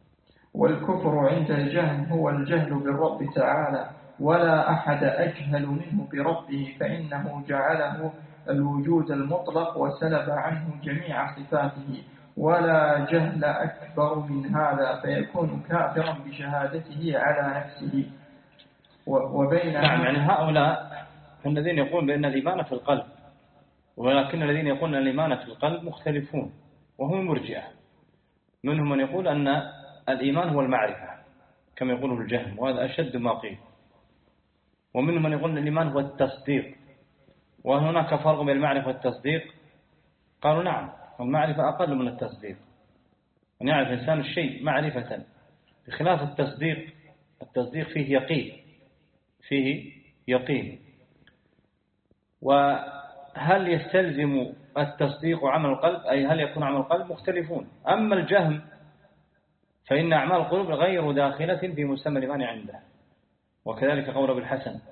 والكفر عند الجهم هو الجهل بالرب تعالى، ولا أحد أجهل منه بربه، فإنه جعله الوجود المطلق وسلب عنه جميع صفاته، ولا جهل أكبر من هذا، فيكون كافرا بشهادته على نفسه. وبين نعم، يعني هؤلاء الذين يقولون بأن الإيمان في القلب، ولكن الذين يقولون أن الإيمان في القلب مختلفون، وهم المرجئة. منهم من يقول أن الإيمان هو المعرفة كما يقوله الجهم، وهذا أشد ما قيل. ومنهم من يقول أن الإيمان هو التصديق، وهل هناك فرق بين المعرفة والتصديق؟ قالوا نعم، المعرفة أقل من التصديق، أن يعرف الإنسان الشيء معرفة، بخلاف التصديق. التصديق فيه يقين، فيه يقين. وهل يستلزم التصديق عمل القلب، أي هل يكون عمل القلب؟ مختلفون. أما الجهم فإن أعمال القلوب غير داخلة في مسمى الإيمان عنده، وكذلك قول ابن الحسن،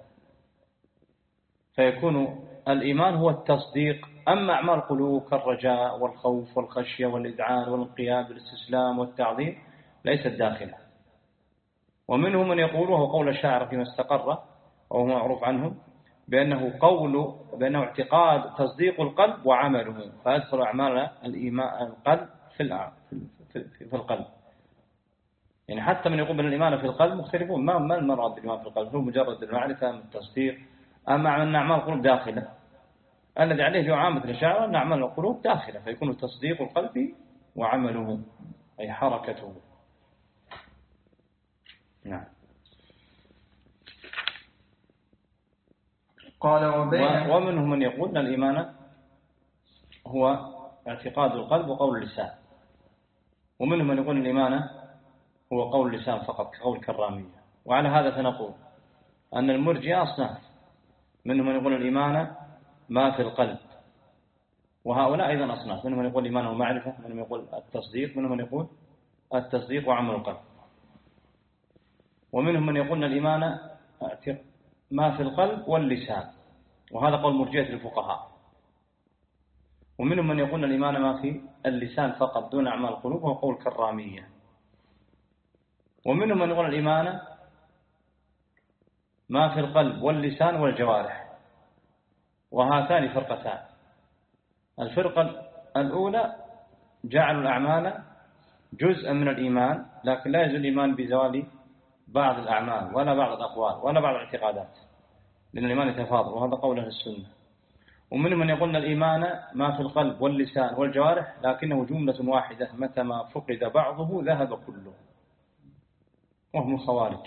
فيكون الإيمان هو التصديق. أما أعمال القلوب كالرجاء والخوف والخشية والإذعان والانقياد والاستسلام والتعظيم ليست داخلة. ومنهم من يقول، وهو قول الشاعر فيما استقر وهو معروف عنهم، بأنه قول بأنه اعتقاد تصديق القلب وعمله، فيدخل أعمال الإيمان القلب في في القلب. يعني حتى من يقول بأن الإيمان في القلب مختلفون. ما ما المراد بالإيمان في القلب؟ هو مجرد المعرفة من التصديق، أما أن أعمال القلوب داخلة. الذي عليه عامة الأشاعرة أن أعمال القلوب داخلة، فيكون تصديق القلب وعمله أي حركته. نعم. قال وبين ومنهم من يقول أن الإيمان هو اعتقاد القلب وقول اللسان، ومنهم من يقول الإيمان هو قول اللسان فقط كقول الكرامية. وعلى هذا فنقول أن المرجئة أصناف، منهم من يقول الإيمان ما في القلب، وهؤلاء أيضا أصناف، منهم من يقول الإيمان هو معرفة، منهم من يقول التصديق، منهم من يقول التصديق وعمل القلب، ومنهم من يقول الإيمان ما في القلب واللسان، وهذا قول مرجئة الفقهاء. ومنهم من يقول الإيمان ما في اللسان فقط دون أعمال القلوب، وهو قول كرامية. ومنهم من يقول الإيمان ما في القلب واللسان والجوارح، وهاتان فرقتان. الفرقة الأولى جعلوا الأعمال جزءا من الإيمان، لكن لا يزول الإيمان بزوال بعض الأعمال ولا بعض الأقوال ولا بعض الاعتقادات، لأن الإيمان يتفاضل، وهذا قول أهل السنة. ومنهم من يقول الإيمان ما في القلب واللسان والجوارح لكنه جملة واحدة، متى ما فقد بعضه ذهب كله، وهم الخوارج.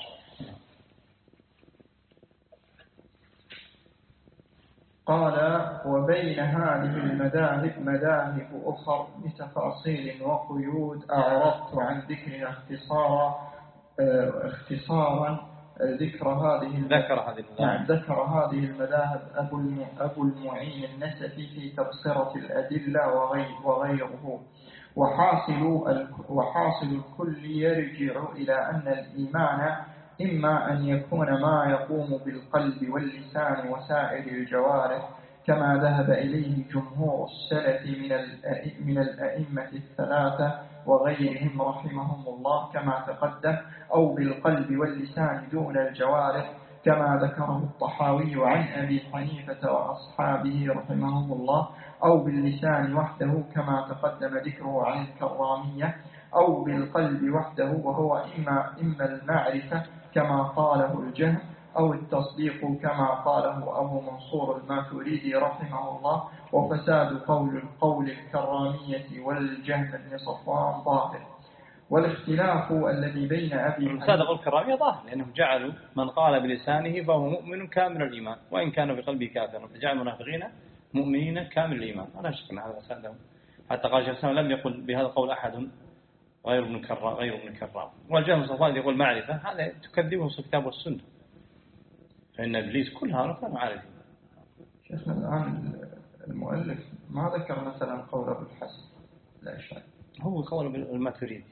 قال وبين هذه المذاهب مذاهب أخر بتفاصيل وقيود أعرضت عن ذكرها اختصارا اختصارا ذكر هذه ذكر هذه نعم ذكر هذه المذاهب أبو أبو المعين النسفي في تبصرة الأدلة وغير وغيره. وحاصل وحاصل الكل يرجع إلى أن الإيمان إما أن يكون ما يقوم بالقلب واللسان وسائر الجوارح كما ذهب إليه جمهور السلف من من الأئمة الثلاثة وغيرهم رحمهم الله كما تقدم، أو بالقلب واللسان دون الجوارح كما ذكره الطحاوي عن أبي حنيفة وأصحابه رحمهم الله، أو باللسان وحده كما تقدم ذكره عن الكرامية، أو بالقلب وحده وهو إما, إما المعرفة كما قاله الجهم، أو التصديق كما قاله أبو منصور الماتريدي رحمه الله. وفساد قول القول الكرامية والجهم بن صفوان ظاهر. والاختلاف الذي بين أبي فساد قول الكرامية ظاهر لأنهم جعلوا من قال بلسانه فهو مؤمن كامل الإيمان وإن كان في قلبه كافرا، فجعل المنافقين مؤمنين كامل الإيمان. ولا شك أن هذا فساد. حتى قال شيخ الإسلام لم يقل بهذا القول أحد غير ابن كرام غير ابن كرام. والجهم صفوان يقول معرفة، هذا تكذبه في الكتاب والسنة، فإن إبليس كل هذا كانوا عارفين. شيخنا الآن المؤلف ما ذكر مثلا قول أبو الحسن لا شيء، هو قول الماتريدي.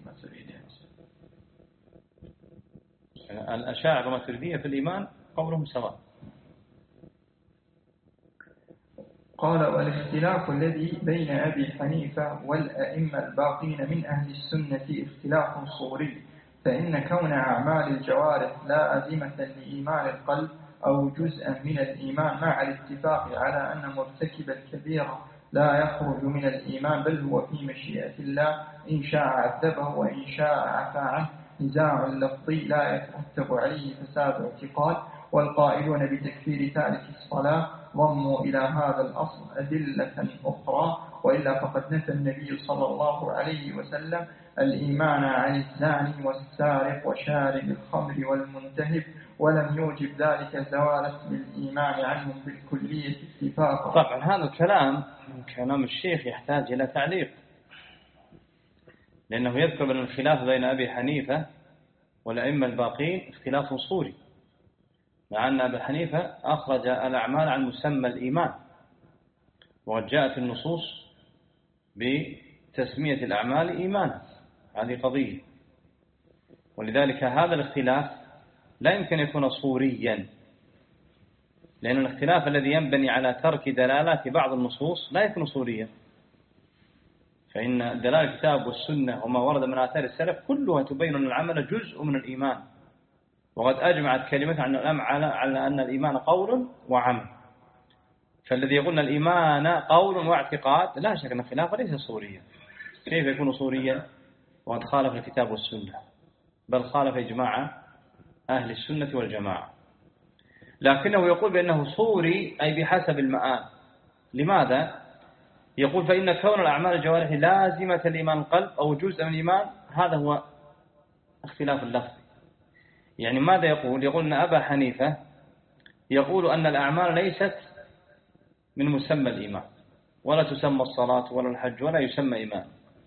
الأشاعرة والماتريدية في الإيمان قولهم سواء. قال والاختلاف الذي بين أبي حنيفة والأئمة الباقين من أهل السنة اختلاف صوري، فإن كون أعمال الجوارح لازمة لإيمان القلب أو جزءا من الإيمان مع الاتفاق على أن مرتكب الكبيرة لا يخرج من الإيمان بل هو في مشيئة الله، إن شاء عذبه وإن شاء عفى عنه، نزاع لفظي لا يترتب عليه فساد اعتقاد. والقائلون بتكفير تارك الصلاة ضموا إلى هذا الأصل أدلة أخرى، وإلا فقد نفى النبي صلى الله عليه وسلم الإيمان عن الزاني والسارق وشارب الخمر والمنتهب، ولم يوجب ذلك زوال اسم الإيمان عنهم بالكلية اتفاقا. طبعا هذا الكلام كلام الشيخ يحتاج إلى تعليق، لأنه يذكر أن الخلاف بين أبي حنيفة والأئمة الباقين اختلاف صوري، مع أن أبي حنيفة أخرج الأعمال عن مسمى الإيمان، وقد جاءت النصوص بتسمية الأعمال إيمانا، هذه قضية. ولذلك هذا الاختلاف لا يمكن يكون صوريا، لأن الاختلاف الذي ينبني على ترك دلالات بعض النصوص لا يكون صوريا، فإن دلالة الكتاب والسنة وما ورد من آثار السلف كلها تبين أن العمل جزء من الإيمان، وقد أجمعت كلمة عن الأمر على أن الإيمان قول وعمل. فالذي يقولنا الإيمان قول واعتقاد لا شك أن الخلاف ليس صوريا. كيف يكون صوريا وقد خالف الكتاب والسنة؟ بل خالف إجماع أهل السنة والجماعة. لكنه يقول بأنه صوري أي بحسب المآل. لماذا؟ يقول فإن كون الأعمال الجوارح لازمة الإيمان القلب أو جزء من الإيمان، هذا هو اختلاف اللفظ. يعني ماذا يقول؟ يقول أن أبا حنيفة يقول أن الأعمال ليست من مسمى الإيمان، ولا تسمى الصلاة ولا الحج ولا يسمى إيمان،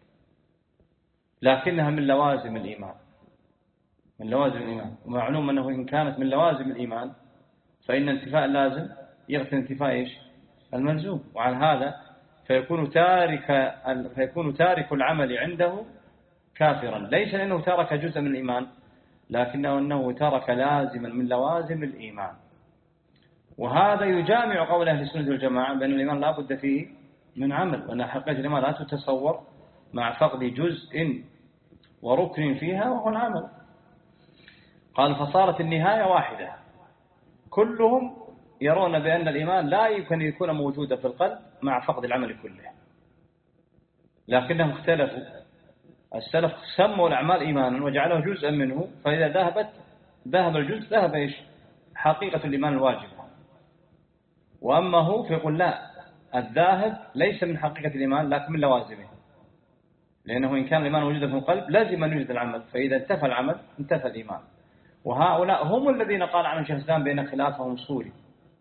لكنها من لوازم الإيمان، من لوازم الإيمان. ومعلوم أنه إن كانت من لوازم الإيمان فإن انتفاء اللازم يغتني انتفاء إيش؟ الملزوم. وعلى هذا فيكون تارك فيكون تارك العمل عنده كافرا، ليس لأنه ترك جزء من الإيمان، لكنه أنه ترك لازما من لوازم الإيمان. وهذا يجامع قول أهل السنة والجماعة بأن الإيمان لا بد فيه من عمل، وأن حقيقة الإيمان لا تتصور مع فقد جزء وركن فيها وهو العمل. قال فصارت النهاية واحدة، كلهم يرون بأن الإيمان لا يمكن أن يكون موجودا في القلب مع فقد العمل كله، لكنهم اختلفوا. السلف سموا الأعمال إيمانا وجعلوه جزءا منه، فإذا ذهبت ذهب الجزء ذهب إيش؟ حقيقة الإيمان الواجبة. وأما هو فيقول لا، الذاهب ليس من حقيقة الإيمان لكن من لوازمه، لأنه إن كان الإيمان موجودا في القلب لازم أن يوجد العمل، فإذا انتفى العمل انتفى الإيمان. وهؤلاء هم الذين قال عنهم شيخ الإسلام بأن خلافهم صوري،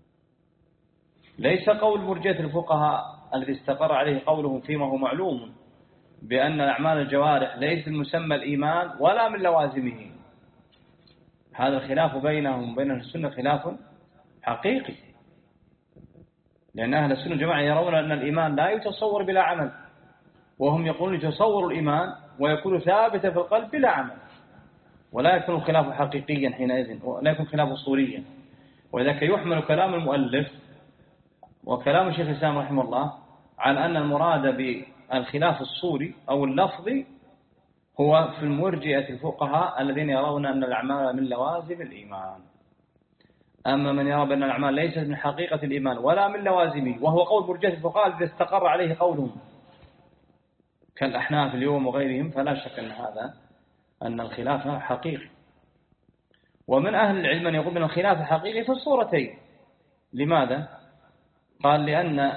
ليس قول مرجئة الفقهاء الذي استقر عليه قولهم فيما هو معلوم بأن الأعمال الجوارح ليس من مسمى الإيمان ولا من لوازمه. هذا الخلاف بينهم وبين أهل السنة خلاف حقيقي، لأن أهل السنة جماعة يرون أن الإيمان لا يتصور بلا عمل، وهم يقولون يتصور الإيمان ويكون ثابتا في القلب بلا عمل، ولا يكون الخلاف حقيقيا حينئذ، ولا يكون خلاف صوريا. وذلك يحمل كلام المؤلف وكلام شيخ الإسلام رحمه الله على أن المراد بالخلاف الصوري أو اللفظي هو في المرجئة الفقهاء الذين يرون أن الأعمال من لوازم الإيمان. أما من يرى بأن الأعمال ليست من حقيقة الإيمان ولا من لوازمه، وهو قول مرجئة الفقهاء الذي استقر عليه قولهم كالأحناف اليوم وغيرهم، فلا شك أن هذا أن الخلاف حقيقي. ومن أهل العلم من يقول أن الخلاف حقيقي في الصورتين. لماذا؟ قال لأن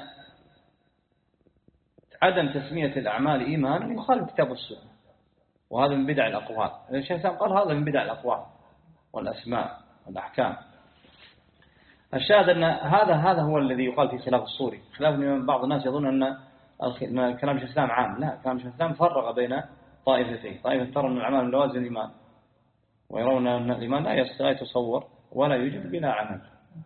عدم تسمية الأعمال إيمان يخالف كتاب السنة، وهذا من بدع الأقوال. الشيخ الإسلام قال هذا من بدع الأقوال والأسماء والأحكام. الشاهد أن هذا هذا هو الذي يقال في خلاف الصوري. خلاف من بعض الناس يظن أن كلام الشيخ الإسلام عام. لا، كلام الشيخ الإسلام فرق بين طائفتين: طائفة ترى أن الأعمال من لوازم الإيمان، ويرون أن الإيمان لا يتصور ولا يوجد بلا عمل،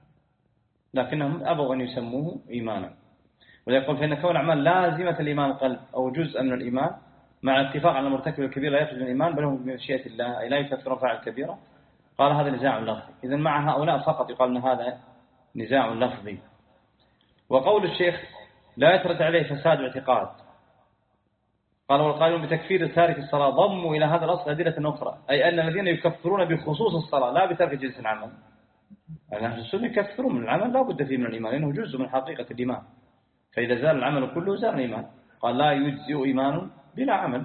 لكنهم أبوا أن يسموه إيمانا. ويقول فإن كون الأعمال لازمة الإيمان القلب أو جزء من الإيمان مع اتفاق على مرتكب الكبير لا يخرج من الإيمان بل هو بمشيئة الله، أي لا يكفر فاعل الكبيرة. قال هذا نزاع لفظي. إذا مع هؤلاء فقط يقال أن هذا نزاع لفظي. وقول الشيخ لا يترتب عليه فساد الاعتقاد، قال والقائلون بتكفير تارك الصلاة ضموا إلى هذا الأصل أدلة أخرى، أي أن الذين يكفرون بخصوص الصلاة لا بترك جنس العمل. أهل السنة يكفرون من العمل لا بد فيه من الإيمان، لأنه جزء من حقيقة الإيمان، فإذا زال العمل كله زال الإيمان. قال لا يجزئ إيمان بلا عمل.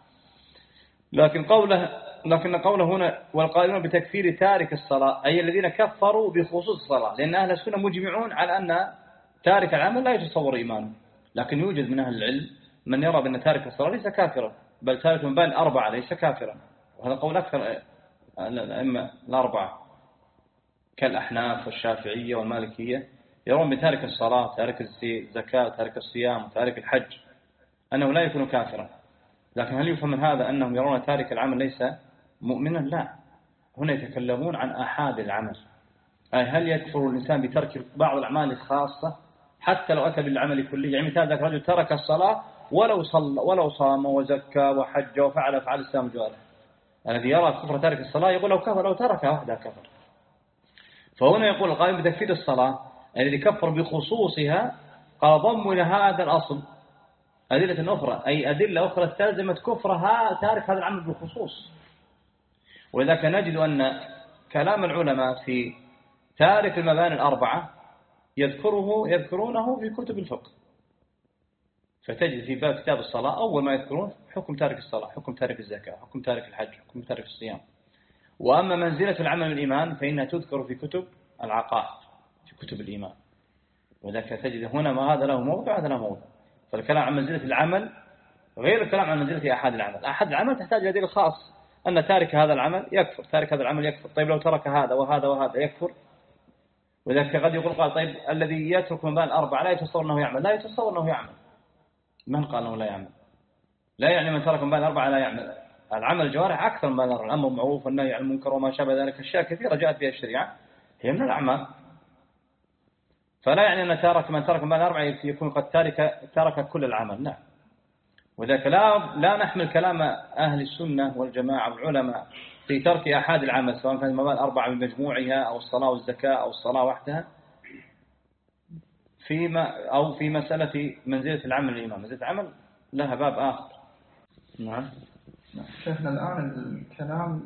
لكن قوله لكن قوله هنا والقائلون بتكفير تارك الصلاة، أي الذين كفروا بخصوص الصلاة، لأن أهل السنة مجمعون على أن تارك العمل لا يتصور إيمانه. لكن يوجد من أهل العلم من يرى بأن تارك الصلاة ليس كافرا، بل تارك من بين الأربعة ليس كافرا، وهذا قول أكثر الأئمة الأربعة كالأحناف والشافعية والمالكية، يرون بتارك الصلاة، تارك الزكاة، تارك الصيام، تارك الحج أنه لا يكون كافرا. لكن هل يفهم من هذا أنهم يرون تارك العمل ليس مؤمنا؟ لا، هنا يتكلمون عن آحاد العمل، أي هل يكفر الإنسان بترك بعض الأعمال الخاصة حتى لو أتى بالعمل كله؟ يعني مثال ذاك الرجل ترك الصلاة ولو صلى ولو صام وزكى وحج وفعل أفعال الإسلام الجوارح، الذي يرى كفر تارك الصلاة يقول لو كفر لو تركها وحدها كفر. فهنا يقول القائل بتكفير الصلاة الذي كفر بخصوصها، قال ضموا إلى هذا الأصل أدلة أخرى، أي أدلة أخرى استلزمت كفرها تارك هذا العمل بالخصوص. ولذلك نجد أن كلام العلماء في تارك المباني الأربعة يذكره يذكرونه في كتب الفقه، فتجد في باب كتاب الصلاة أول ما يذكرون حكم تارك الصلاة، حكم تارك الزكاة، حكم تارك الحج، حكم تارك الصيام. وأما منزلة العمل الإيمان فإنها تذكر في كتب العقائد، في كتب الإيمان. وذلك تجد هنا ما هذا له موضع هذا له موضع. فالكلام عن منزلة العمل غير الكلام عن منزلة أحد العمل. أحد العمل تحتاج إلى دليل خاص أن تارك هذا العمل يكفر، تارك هذا العمل يكفر. طيب لو ترك هذا وهذا وهذا يكفر؟ وذلك قد يقول قال طيب الذي يترك من بين الأربعة لا يتصور أنه يعمل، لا يتصور أنه يعمل. من قال أنه لا يعمل؟ لا يعني من ترك من بين الأربعة لا يعمل. العمل الجوارح أكثر من بين الأربعة، الأمر بالمعروف والنهي عن المنكر وما شابه ذلك، أشياء كثيرة جاءت بها الشريعة هي من الأعمال. فلا يعني أن تارك من ترك من بين الأربعة يكون قد تارك ترك كل العمل، لا. وذلك لا لا نحمل كلام أهل السنة والجماعة والعلماء في ترك أحد العمل سواء كان المباني الأربعة بمجموعها أو الصلاة والزكاة أو الصلاة وحدها فيما أو في مسألة منزلة العمل الإيمان. منزلة العمل لها باب آخر. نعم. شيخنا الآن الكلام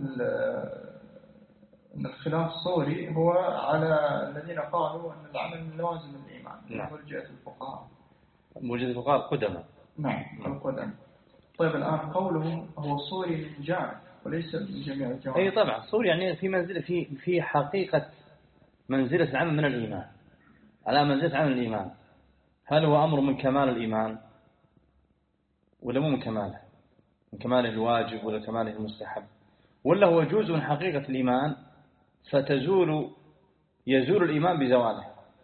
أن الخلاف الصوري هو على الذين قالوا أن العمل من لوازم الإيمان. نعم. مرجئة الفقهاء. مرجئة الفقهاء القدماء. نعم القدم. طيب الآن قولهم هو صوري من جانب وليس من جميع الجوانب. أي طبعا صوري يعني في منزلة في في حقيقة منزلة العمل من الإيمان، على منزلة عمل الإيمان. هل هو أمر من كمال الإيمان ولا مو من كماله؟ من كماله الواجب ولا كماله المستحب، ولا هو جزء من حقيقة الإيمان فتزول يزول الإيمان بزواله؟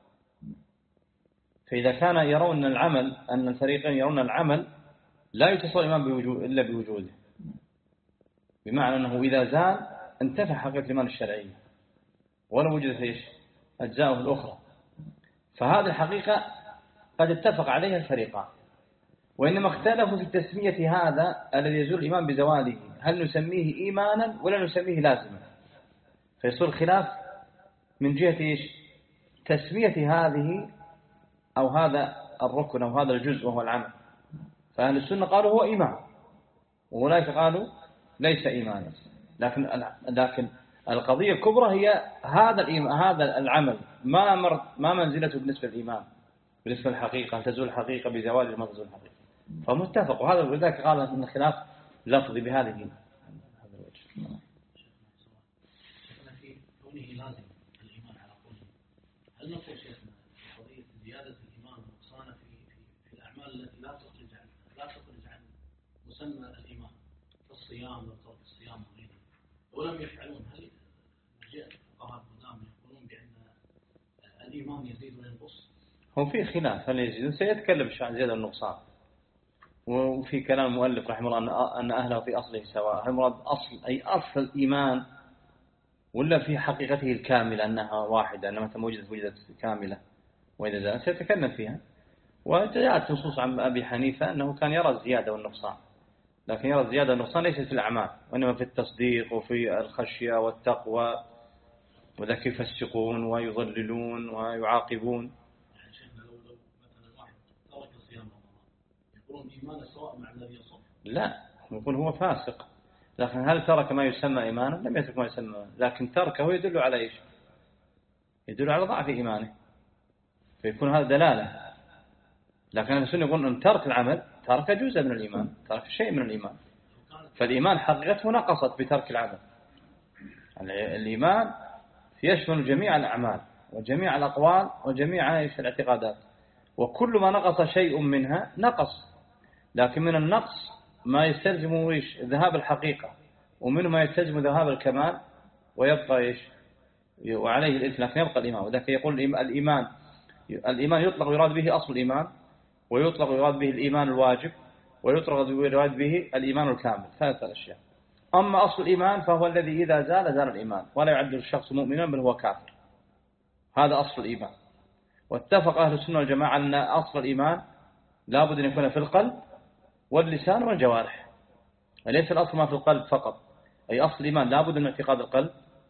فإذا كان يرون العمل أن الفريقين يرون العمل لا يتصل الإيمان بوجود إلا بوجوده، بمعنى أنه إذا زال انتفى حقيقة الإيمان الشرعي ولو وجدت إيش أجزاؤه الأخرى. فهذه الحقيقة قد اتفق عليها الفريقان، وإنما اختلفوا في تسمية هذا الذي يزول الإيمان بزواله، هل نسميه إيمانا ولا نسميه لازما؟ فيصير خلاف من جهة إيش تسمية هذه أو هذا الركن أو هذا الجزء وهو العمل. فأهل السنة قالوا هو إيمان، وأولئك قالوا ليس إيمانا. لكن لكن القضية الكبرى هي هذا الإيمان، هذا العمل ما مر ما منزلته بالنسبة للإيمان، بالنسبة للحقيقة تزول الحقيقة بزوال ما تزول الحقيقة. فمتفق، وهذا ولذلك قال أن الخلاف لفظي بهذه هذا الوجه. في كونه لازم الإيمان على قوله، هل نقول شيخنا قضية زيادة الإيمان ونقصانه في في في الأعمال التي لا تخرج عن لا تخرج عن مسمى الإيمان كالصيام وترك الصيام وغيره ولم يفعلون، هل جاء الفقهاء القدامى يقولون بأن الإيمان يزيد وينقص؟ هو في خلاف هل يزيد، سيتكلم عن زيادة النقصان. وفي كلام المؤلف رحمه الله أن أهله في أصله سواء، هل مراد أصل أي أصل الإيمان ولا في حقيقته الكاملة أنها واحدة، أنها متى وجدت وجدت كاملة، وإذا ذا سيتكلم فيها. وجاءت نصوص عن أبي حنيفة أنه كان يرى الزيادة والنقصان، لكن يرى الزيادة والنقصان ليست في الأعمال وإنما في التصديق وفي الخشية والتقوى، وذاك يفسقون ويضللون ويعاقبون. يعني شيخنا لو لو مثلا واحد ترك الصيام رمضان يقولون إيمانه سواء مع الذي يصوم؟ لا، يقول هو فاسق، لكن هل ترك ما يسمى إيمانا؟ لم يترك ما يسمى إيمانا، لكن تركه يدل على إيش؟ يدل على ضعف إيمانه، فيكون هذا دلالة. لكن السنة يقول أن ترك العمل ترك جزء من الإيمان، ترك شيء من الإيمان، فالإيمان حقيقته نقصت بترك العمل. الإيمان يشمل جميع الأعمال وجميع الأقوال وجميع الاعتقادات، وكل ما نقص شيء منها نقص. لكن من النقص ما يستلزم إيش؟ ذهاب الحقيقة، ومنه ما يستلزم ذهاب الكمال ويبقى إيش؟ وعليه الإثم، لكن يبقى الإيمان. وذلك يقول الإيمان الإيمان يطلق ويراد به أصل الإيمان، ويطلق ويراد به الإيمان الواجب، ويطلق ويراد به الإيمان الكامل، ثلاثة أشياء. أما أصل الإيمان فهو الذي إذا زال زال الإيمان، ولا يعد الشخص مؤمنا بل هو كافر. هذا أصل الإيمان. واتفق أهل السنة والجماعة أن أصل الإيمان لا بد أن يكون في القلب واللسان والجوارح، وليس الأصل ما في القلب فقط. أي أصل الإيمان لا بد من اعتقاد القلب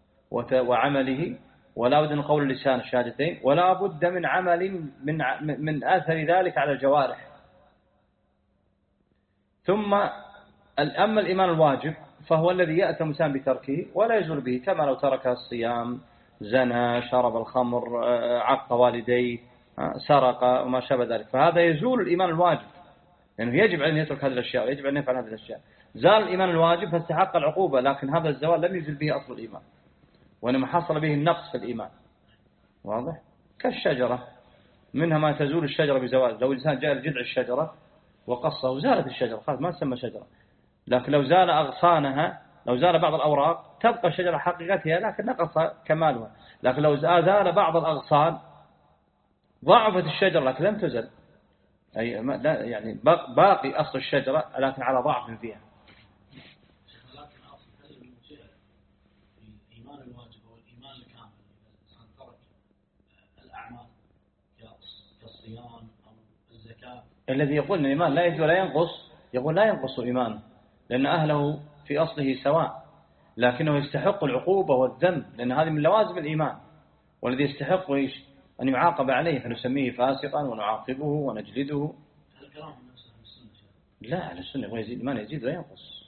وعمله، ولا بد من قول اللسان الشهادتين، ولا بد من عمل من من آثر ذلك على الجوارح. ثم أما الإيمان الواجب فهو الذي يأتى الإنسان بتركه ولا يزول به، كما لو ترك الصيام، زنى، شرب الخمر، عق والديه، سرق وما شابه ذلك، فهذا يزول الإيمان الواجب، لأنه يعني يجب أن يترك هذه الأشياء ويجب أن يفعل هذه الأشياء. زال الإيمان الواجب فاستحق العقوبة، لكن هذا الزوال لم يزل به أصل الإيمان، وإنما حصل به النقص في الإيمان. واضح؟ كالشجرة، منها ما تزول الشجرة بزوال. لو الإنسان جاء لجذع الشجرة وقصه زالت الشجرة، خلاص ما تسمى شجرة. لكن لو زال أغصانها، لو زال بعض الأوراق تبقى الشجرة حقيقتها لكن نقص كمالها. لكن لو زال بعض الأغصان ضعفت الشجرة لكن لم تزل، أي يعني باقي أصل الشجرة لكن على ضعف فيها. لكن أصل الإيمان الواجب هو الإيمان الكامل، الإنسان ترك الأعمال كالصيام أو الزكاة. الذي يقول أن الإيمان لا يزيد ولا ينقص يقول لا ينقص إيمانه، لأن أهله في أصله سواء، لكنه يستحق العقوبة والذنب، لأن هذه من لوازم الإيمان، والذي يستحق إيش؟ أن يعاقب عليه، فنسميه فاسقا ونعاقبه ونجلده. هل كلامه نفسه من السنة؟ لا، على السنة يقول يزيد، ما يزيد ولا ينقص.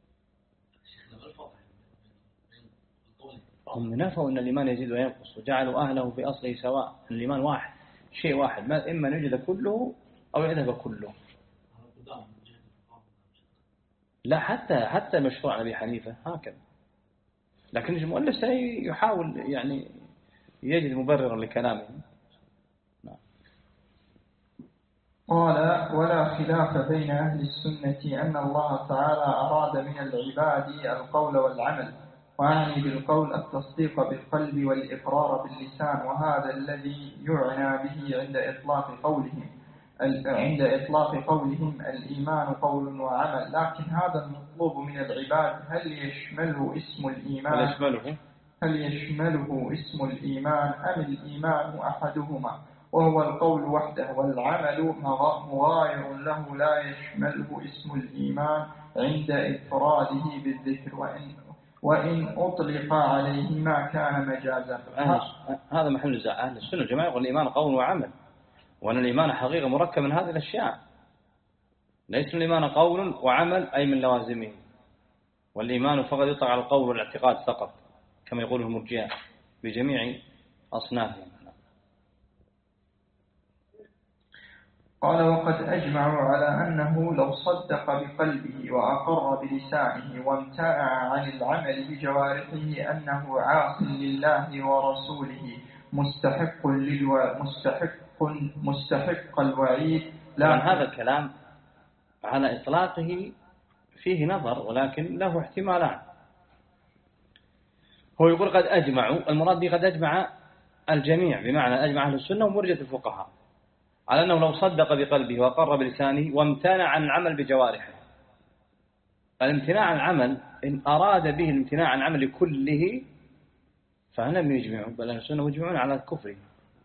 هم نفوا أن الإيمان يزيد وينقص، وجعلوا أهله في أصله سواء، الإيمان واحد، شيء واحد، ما إما نجد كله أو يذهب كله. لا، حتى حتى مشروع أبي حنيفة هكذا، لكن المؤلف سيحاول يعني يجد مبررا لكلامه. قال: ولا خلاف بين أهل السنة أن الله تعالى أراد من العباد القول والعمل، وأعني بالقول التصديق بالقلب والإقرار باللسان، وهذا الذي يعنى به عند إطلاق قولهم، عند إطلاق قولهم الإيمان قول وعمل، لكن هذا المطلوب من العباد هل يشمله اسم الإيمان هل يشمله هل يشمله اسم الإيمان أم الإيمان أحدهما وهو القول وحده والعمل مغاير له لا يشمله اسم الإيمان عند إفراده بالذكر وإن, وإن أطلق عليهما كان مجازا. هذا محل نزاع أهل السنة والجماعة يقول الإيمان قول وعمل، وأن الإيمان حقيقة مركب من هذه الأشياء، ليس الإيمان قول وعمل أي من لوازمه، والإيمان فقط يطلق على القول والاعتقاد فقط كما يقوله المرجئة بجميع أصنافهم. قال وقد أجمعوا على أنه لو صدق بقلبه وأقر بلسانه وامتنع عن العمل بجوارحه أنه عاص لله ورسوله مستحق للو... مستحق مستحق الوعيد. لكن هذا الكلام على إطلاقه فيه نظر، ولكن له احتمالان. هو يقول قد أجمعوا، المراد به قد أجمع الجميع، بمعنى أجمع أهل السنة ومرجئة الفقهاء على أنه لو صدق بقلبه وقر بلسانه وامتنع عن العمل بجوارحه. الامتناع عن العمل إن أراد به الامتناع عن العمل كله فلم يجمعوا، بل أهل السنة يجمعون على الكفر.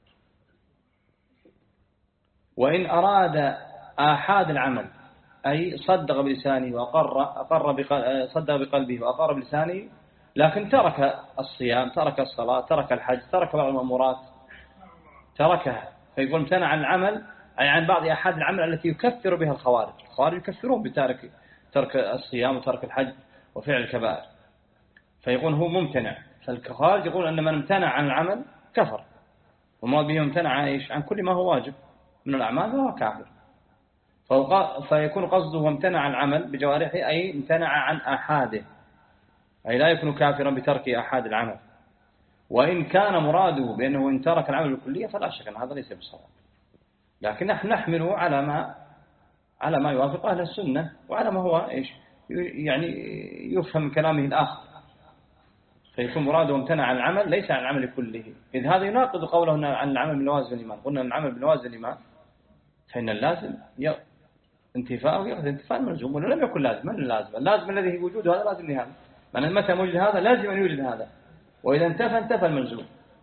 وإن أراد آحاد العمل أي صدق بلسانه وأقر أقر صدق بقلبه وأقر بلسانه لكن ترك الصيام، ترك الصلاة، ترك الحج، ترك بعض المأمورات، تركها، فيقول امتنع عن العمل أي عن بعض آحاد العمل التي يكفر بها الخوارج. الخوارج يكفرون بتارك ترك الصيام وترك الحج وفعل الكبائر، فيقول هو ممتنع. فالخوارج يقول أن من امتنع عن العمل كفر، وما به امتنع عن عن كل ما هو واجب من الأعمال فهو كافر. فيكون قصده وامتنع عن العمل بجوارحه أي امتنع عن آحاده، أي لا يكون كافرا بترك آحاد العمل. وإن كان مراده بأنه إن ترك العمل بالكلية فلا شك أن هذا ليس بصواب، لكن نحن نحمله على ما على ما يوافق أهل السنة وعلى ما هو إيش يعني يفهم من كلامه الآخر، فيكون مراده امتنع عن العمل ليس عن العمل كله، إذ هذا يناقض قوله عن العمل من لوازم الإيمان. قلنا أن العمل من لوازم الإيمان فإن اللازم انتفاءه يأخذ انتفاء الملزوم، ولا لم يكن لازم. من اللازم؟ اللازم الذي وجوده هذا لازم لهذا، معنى متى موجود هذا لازم أن يوجد هذا، وإذا انتفى انتفى الملزوم.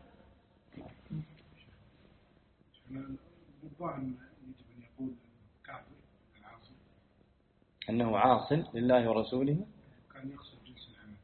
يجب أن يقول كافر العاصي أنه عاص لله ورسوله، كان يقصد جنس العمل،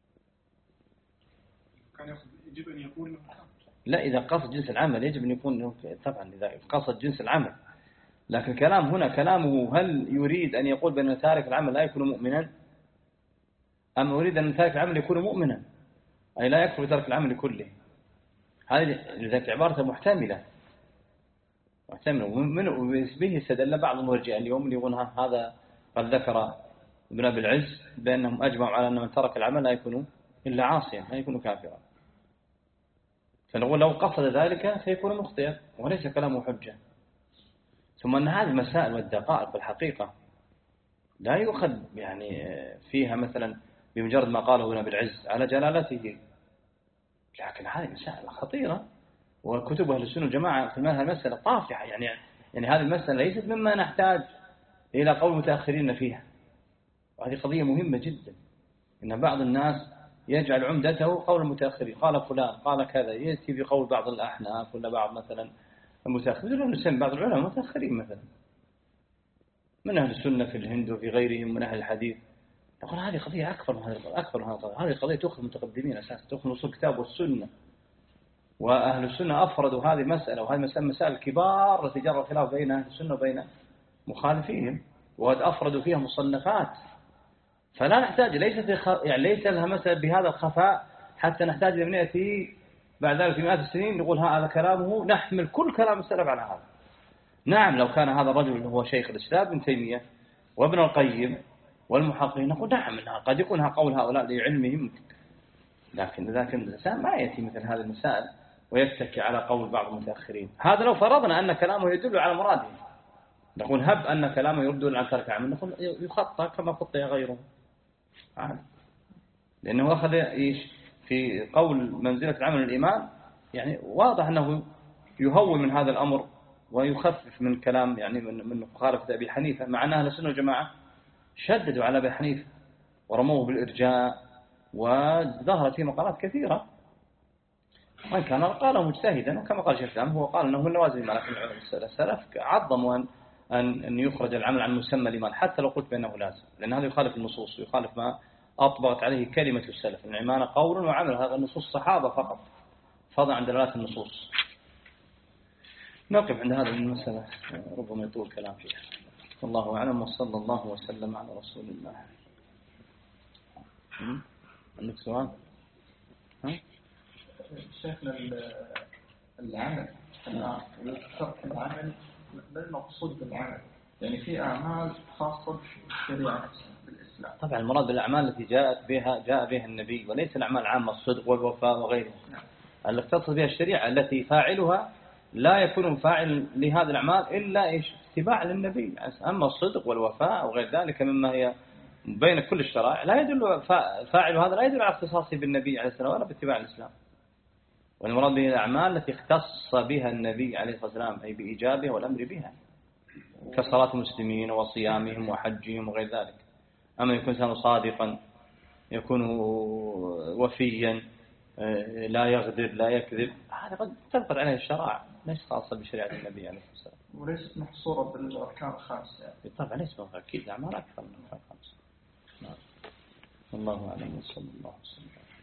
كان يقصد يجب أن يقول أنه كافر. لا، إذا قصد جنس العمل يجب أن يكون طبعا إذا قصد جنس العمل، لكن كلام هنا كلامه هل يريد أن يقول بأن تارك العمل لا يكون مؤمنا، أم يريد أن تارك العمل يكون مؤمنا أي لا يكفر بترك العمل كله؟ هذه لذلك عبارة محتملة محتملة ومن به استدل بعض المرجئة اليوم اللي يقول هذا قد ذكر ابن أبي العز بأنهم أجمعوا على أن من ترك العمل لا يكون إلا عاصيا لا يكون كافرا، فنقول لو قصد ذلك سيكون مخطئا وليس كلامه حجة. ثم أن هذه المسائل والدقائق بالحقيقة لا يؤخذ يعني فيها مثلا بمجرد ما قاله ابن أبي العز على جلالته، لكن هذه مسائل خطيرة، وكتب أهل السنة والجماعة في هذه المسألة طافحة. يعني يعني هذه المسألة ليست مما نحتاج إلى قول متأخرين فيها، وهذه قضية مهمة جدا. إن بعض الناس يجعل عمدته قول المتأخرين، قال فلان قال كذا، يأتي بقول بعض الأحناف ولا بعض مثلا المتأخرين، نسمي بعض العلماء متأخرين مثلا من أهل السنة في الهند وفي غيرهم من أهل الحديث، نقول هذه قضية أكبر من هذه أكبر من هذه هذه قضية تأخذ متقدمين أساسا، تأخذ نصوص الكتاب والسنة، وأهل السنة أفردوا هذه المسألة، وهذه مسألة مسائل كبار التي جرى الخلاف بين أهل السنة وبين مخالفيهم، وقد أفردوا فيها مصنفات، فلا نحتاج ليس يعني ليس لها مسألة بهذا الخفاء حتى نحتاج لمن يأتي بعد ذلك في مئات السنين نقول هذا كلامه نحمل كل كلام السلف على هذا. نعم لو كان هذا الرجل هو شيخ الإسلام ابن تيمية وابن القيم والمحققين نقول نعم قد يكون قول هؤلاء لعلمهم، لكن لكن الإنسان ما يأتي مثل هذه المسائل ويتكي على قول بعض المتأخرين. هذا لو فرضنا أن كلامه يدل على مراده نقول هب أن كلامه يدل على ترك عمل، نقول يخطى كما خطي غيره، لأنه أخذ إيش في قول منزلة العمل الإيمان، يعني واضح أنه يهون من هذا الأمر ويخفف من كلام يعني من من مخالفة أبي حنيفة، مع أن أهل السنة والجماعة شددوا على أبي حنيفة ورموه بالإرجاء، وظهرت فيه مقالات كثيرة، وإن كان قاله مجتهدا، وكما قال شيخ الإسلام هو قال أنه من لوازم الإيمان، لكن السلف عظموا أن أن أن يخرج العمل عن مسمى الإيمان حتى لو قلت بأنه لازم، لأن هذا يخالف النصوص ويخالف ما أطبقت عليه كلمة السلف، الإيمان قول وعمل، هذا النصوص الصحابة فقط فضلا عن دلالات النصوص. نقف عند هذه المسألة، ربما يطول كلام فيها. والله أعلم، وصلى الله وسلم على رسول الله. عندك سؤال؟ ها؟ شيخنا العمل الآن ترك العمل ما المقصود بالعمل؟ يعني في أعمال خاصة بالشريعة نفسها بالإسلام. طبعا المراد بالأعمال التي جاءت بها جاء بها النبي، وليس الأعمال العامة الصدق والوفاء وغيرها. اللي اختص بها الشريعة التي فاعلها لا يكون فاعل لهذه الأعمال إلا إيش؟ اتباع للنبي. أما الصدق والوفاء وغير ذلك مما هي بين كل الشرائع لا يدل فاعل هذا لا يدل على اختصاصه بالنبي عليه السلام ولا باتباع الإسلام. والمراد به الأعمال التي اختص بها النبي عليه الصلاة والسلام أي بإيجابها والأمر بها، كصلاة المسلمين وصيامهم وحجهم وغير ذلك. أما يكون إنسان صادقا، يكون وفيا، لا يغدر لا يكذب، هذا قد تنقض عليه الشرائع، ليس خاصة بشريعة النبي عليه الصلاة والسلام، وليست محصورة بالأركان الخمسة يعني. طبعا ليس أكيد الأعمال أكثر من الأركان الخمسة. نعم. الله أعلم، وصلى الله وسلم.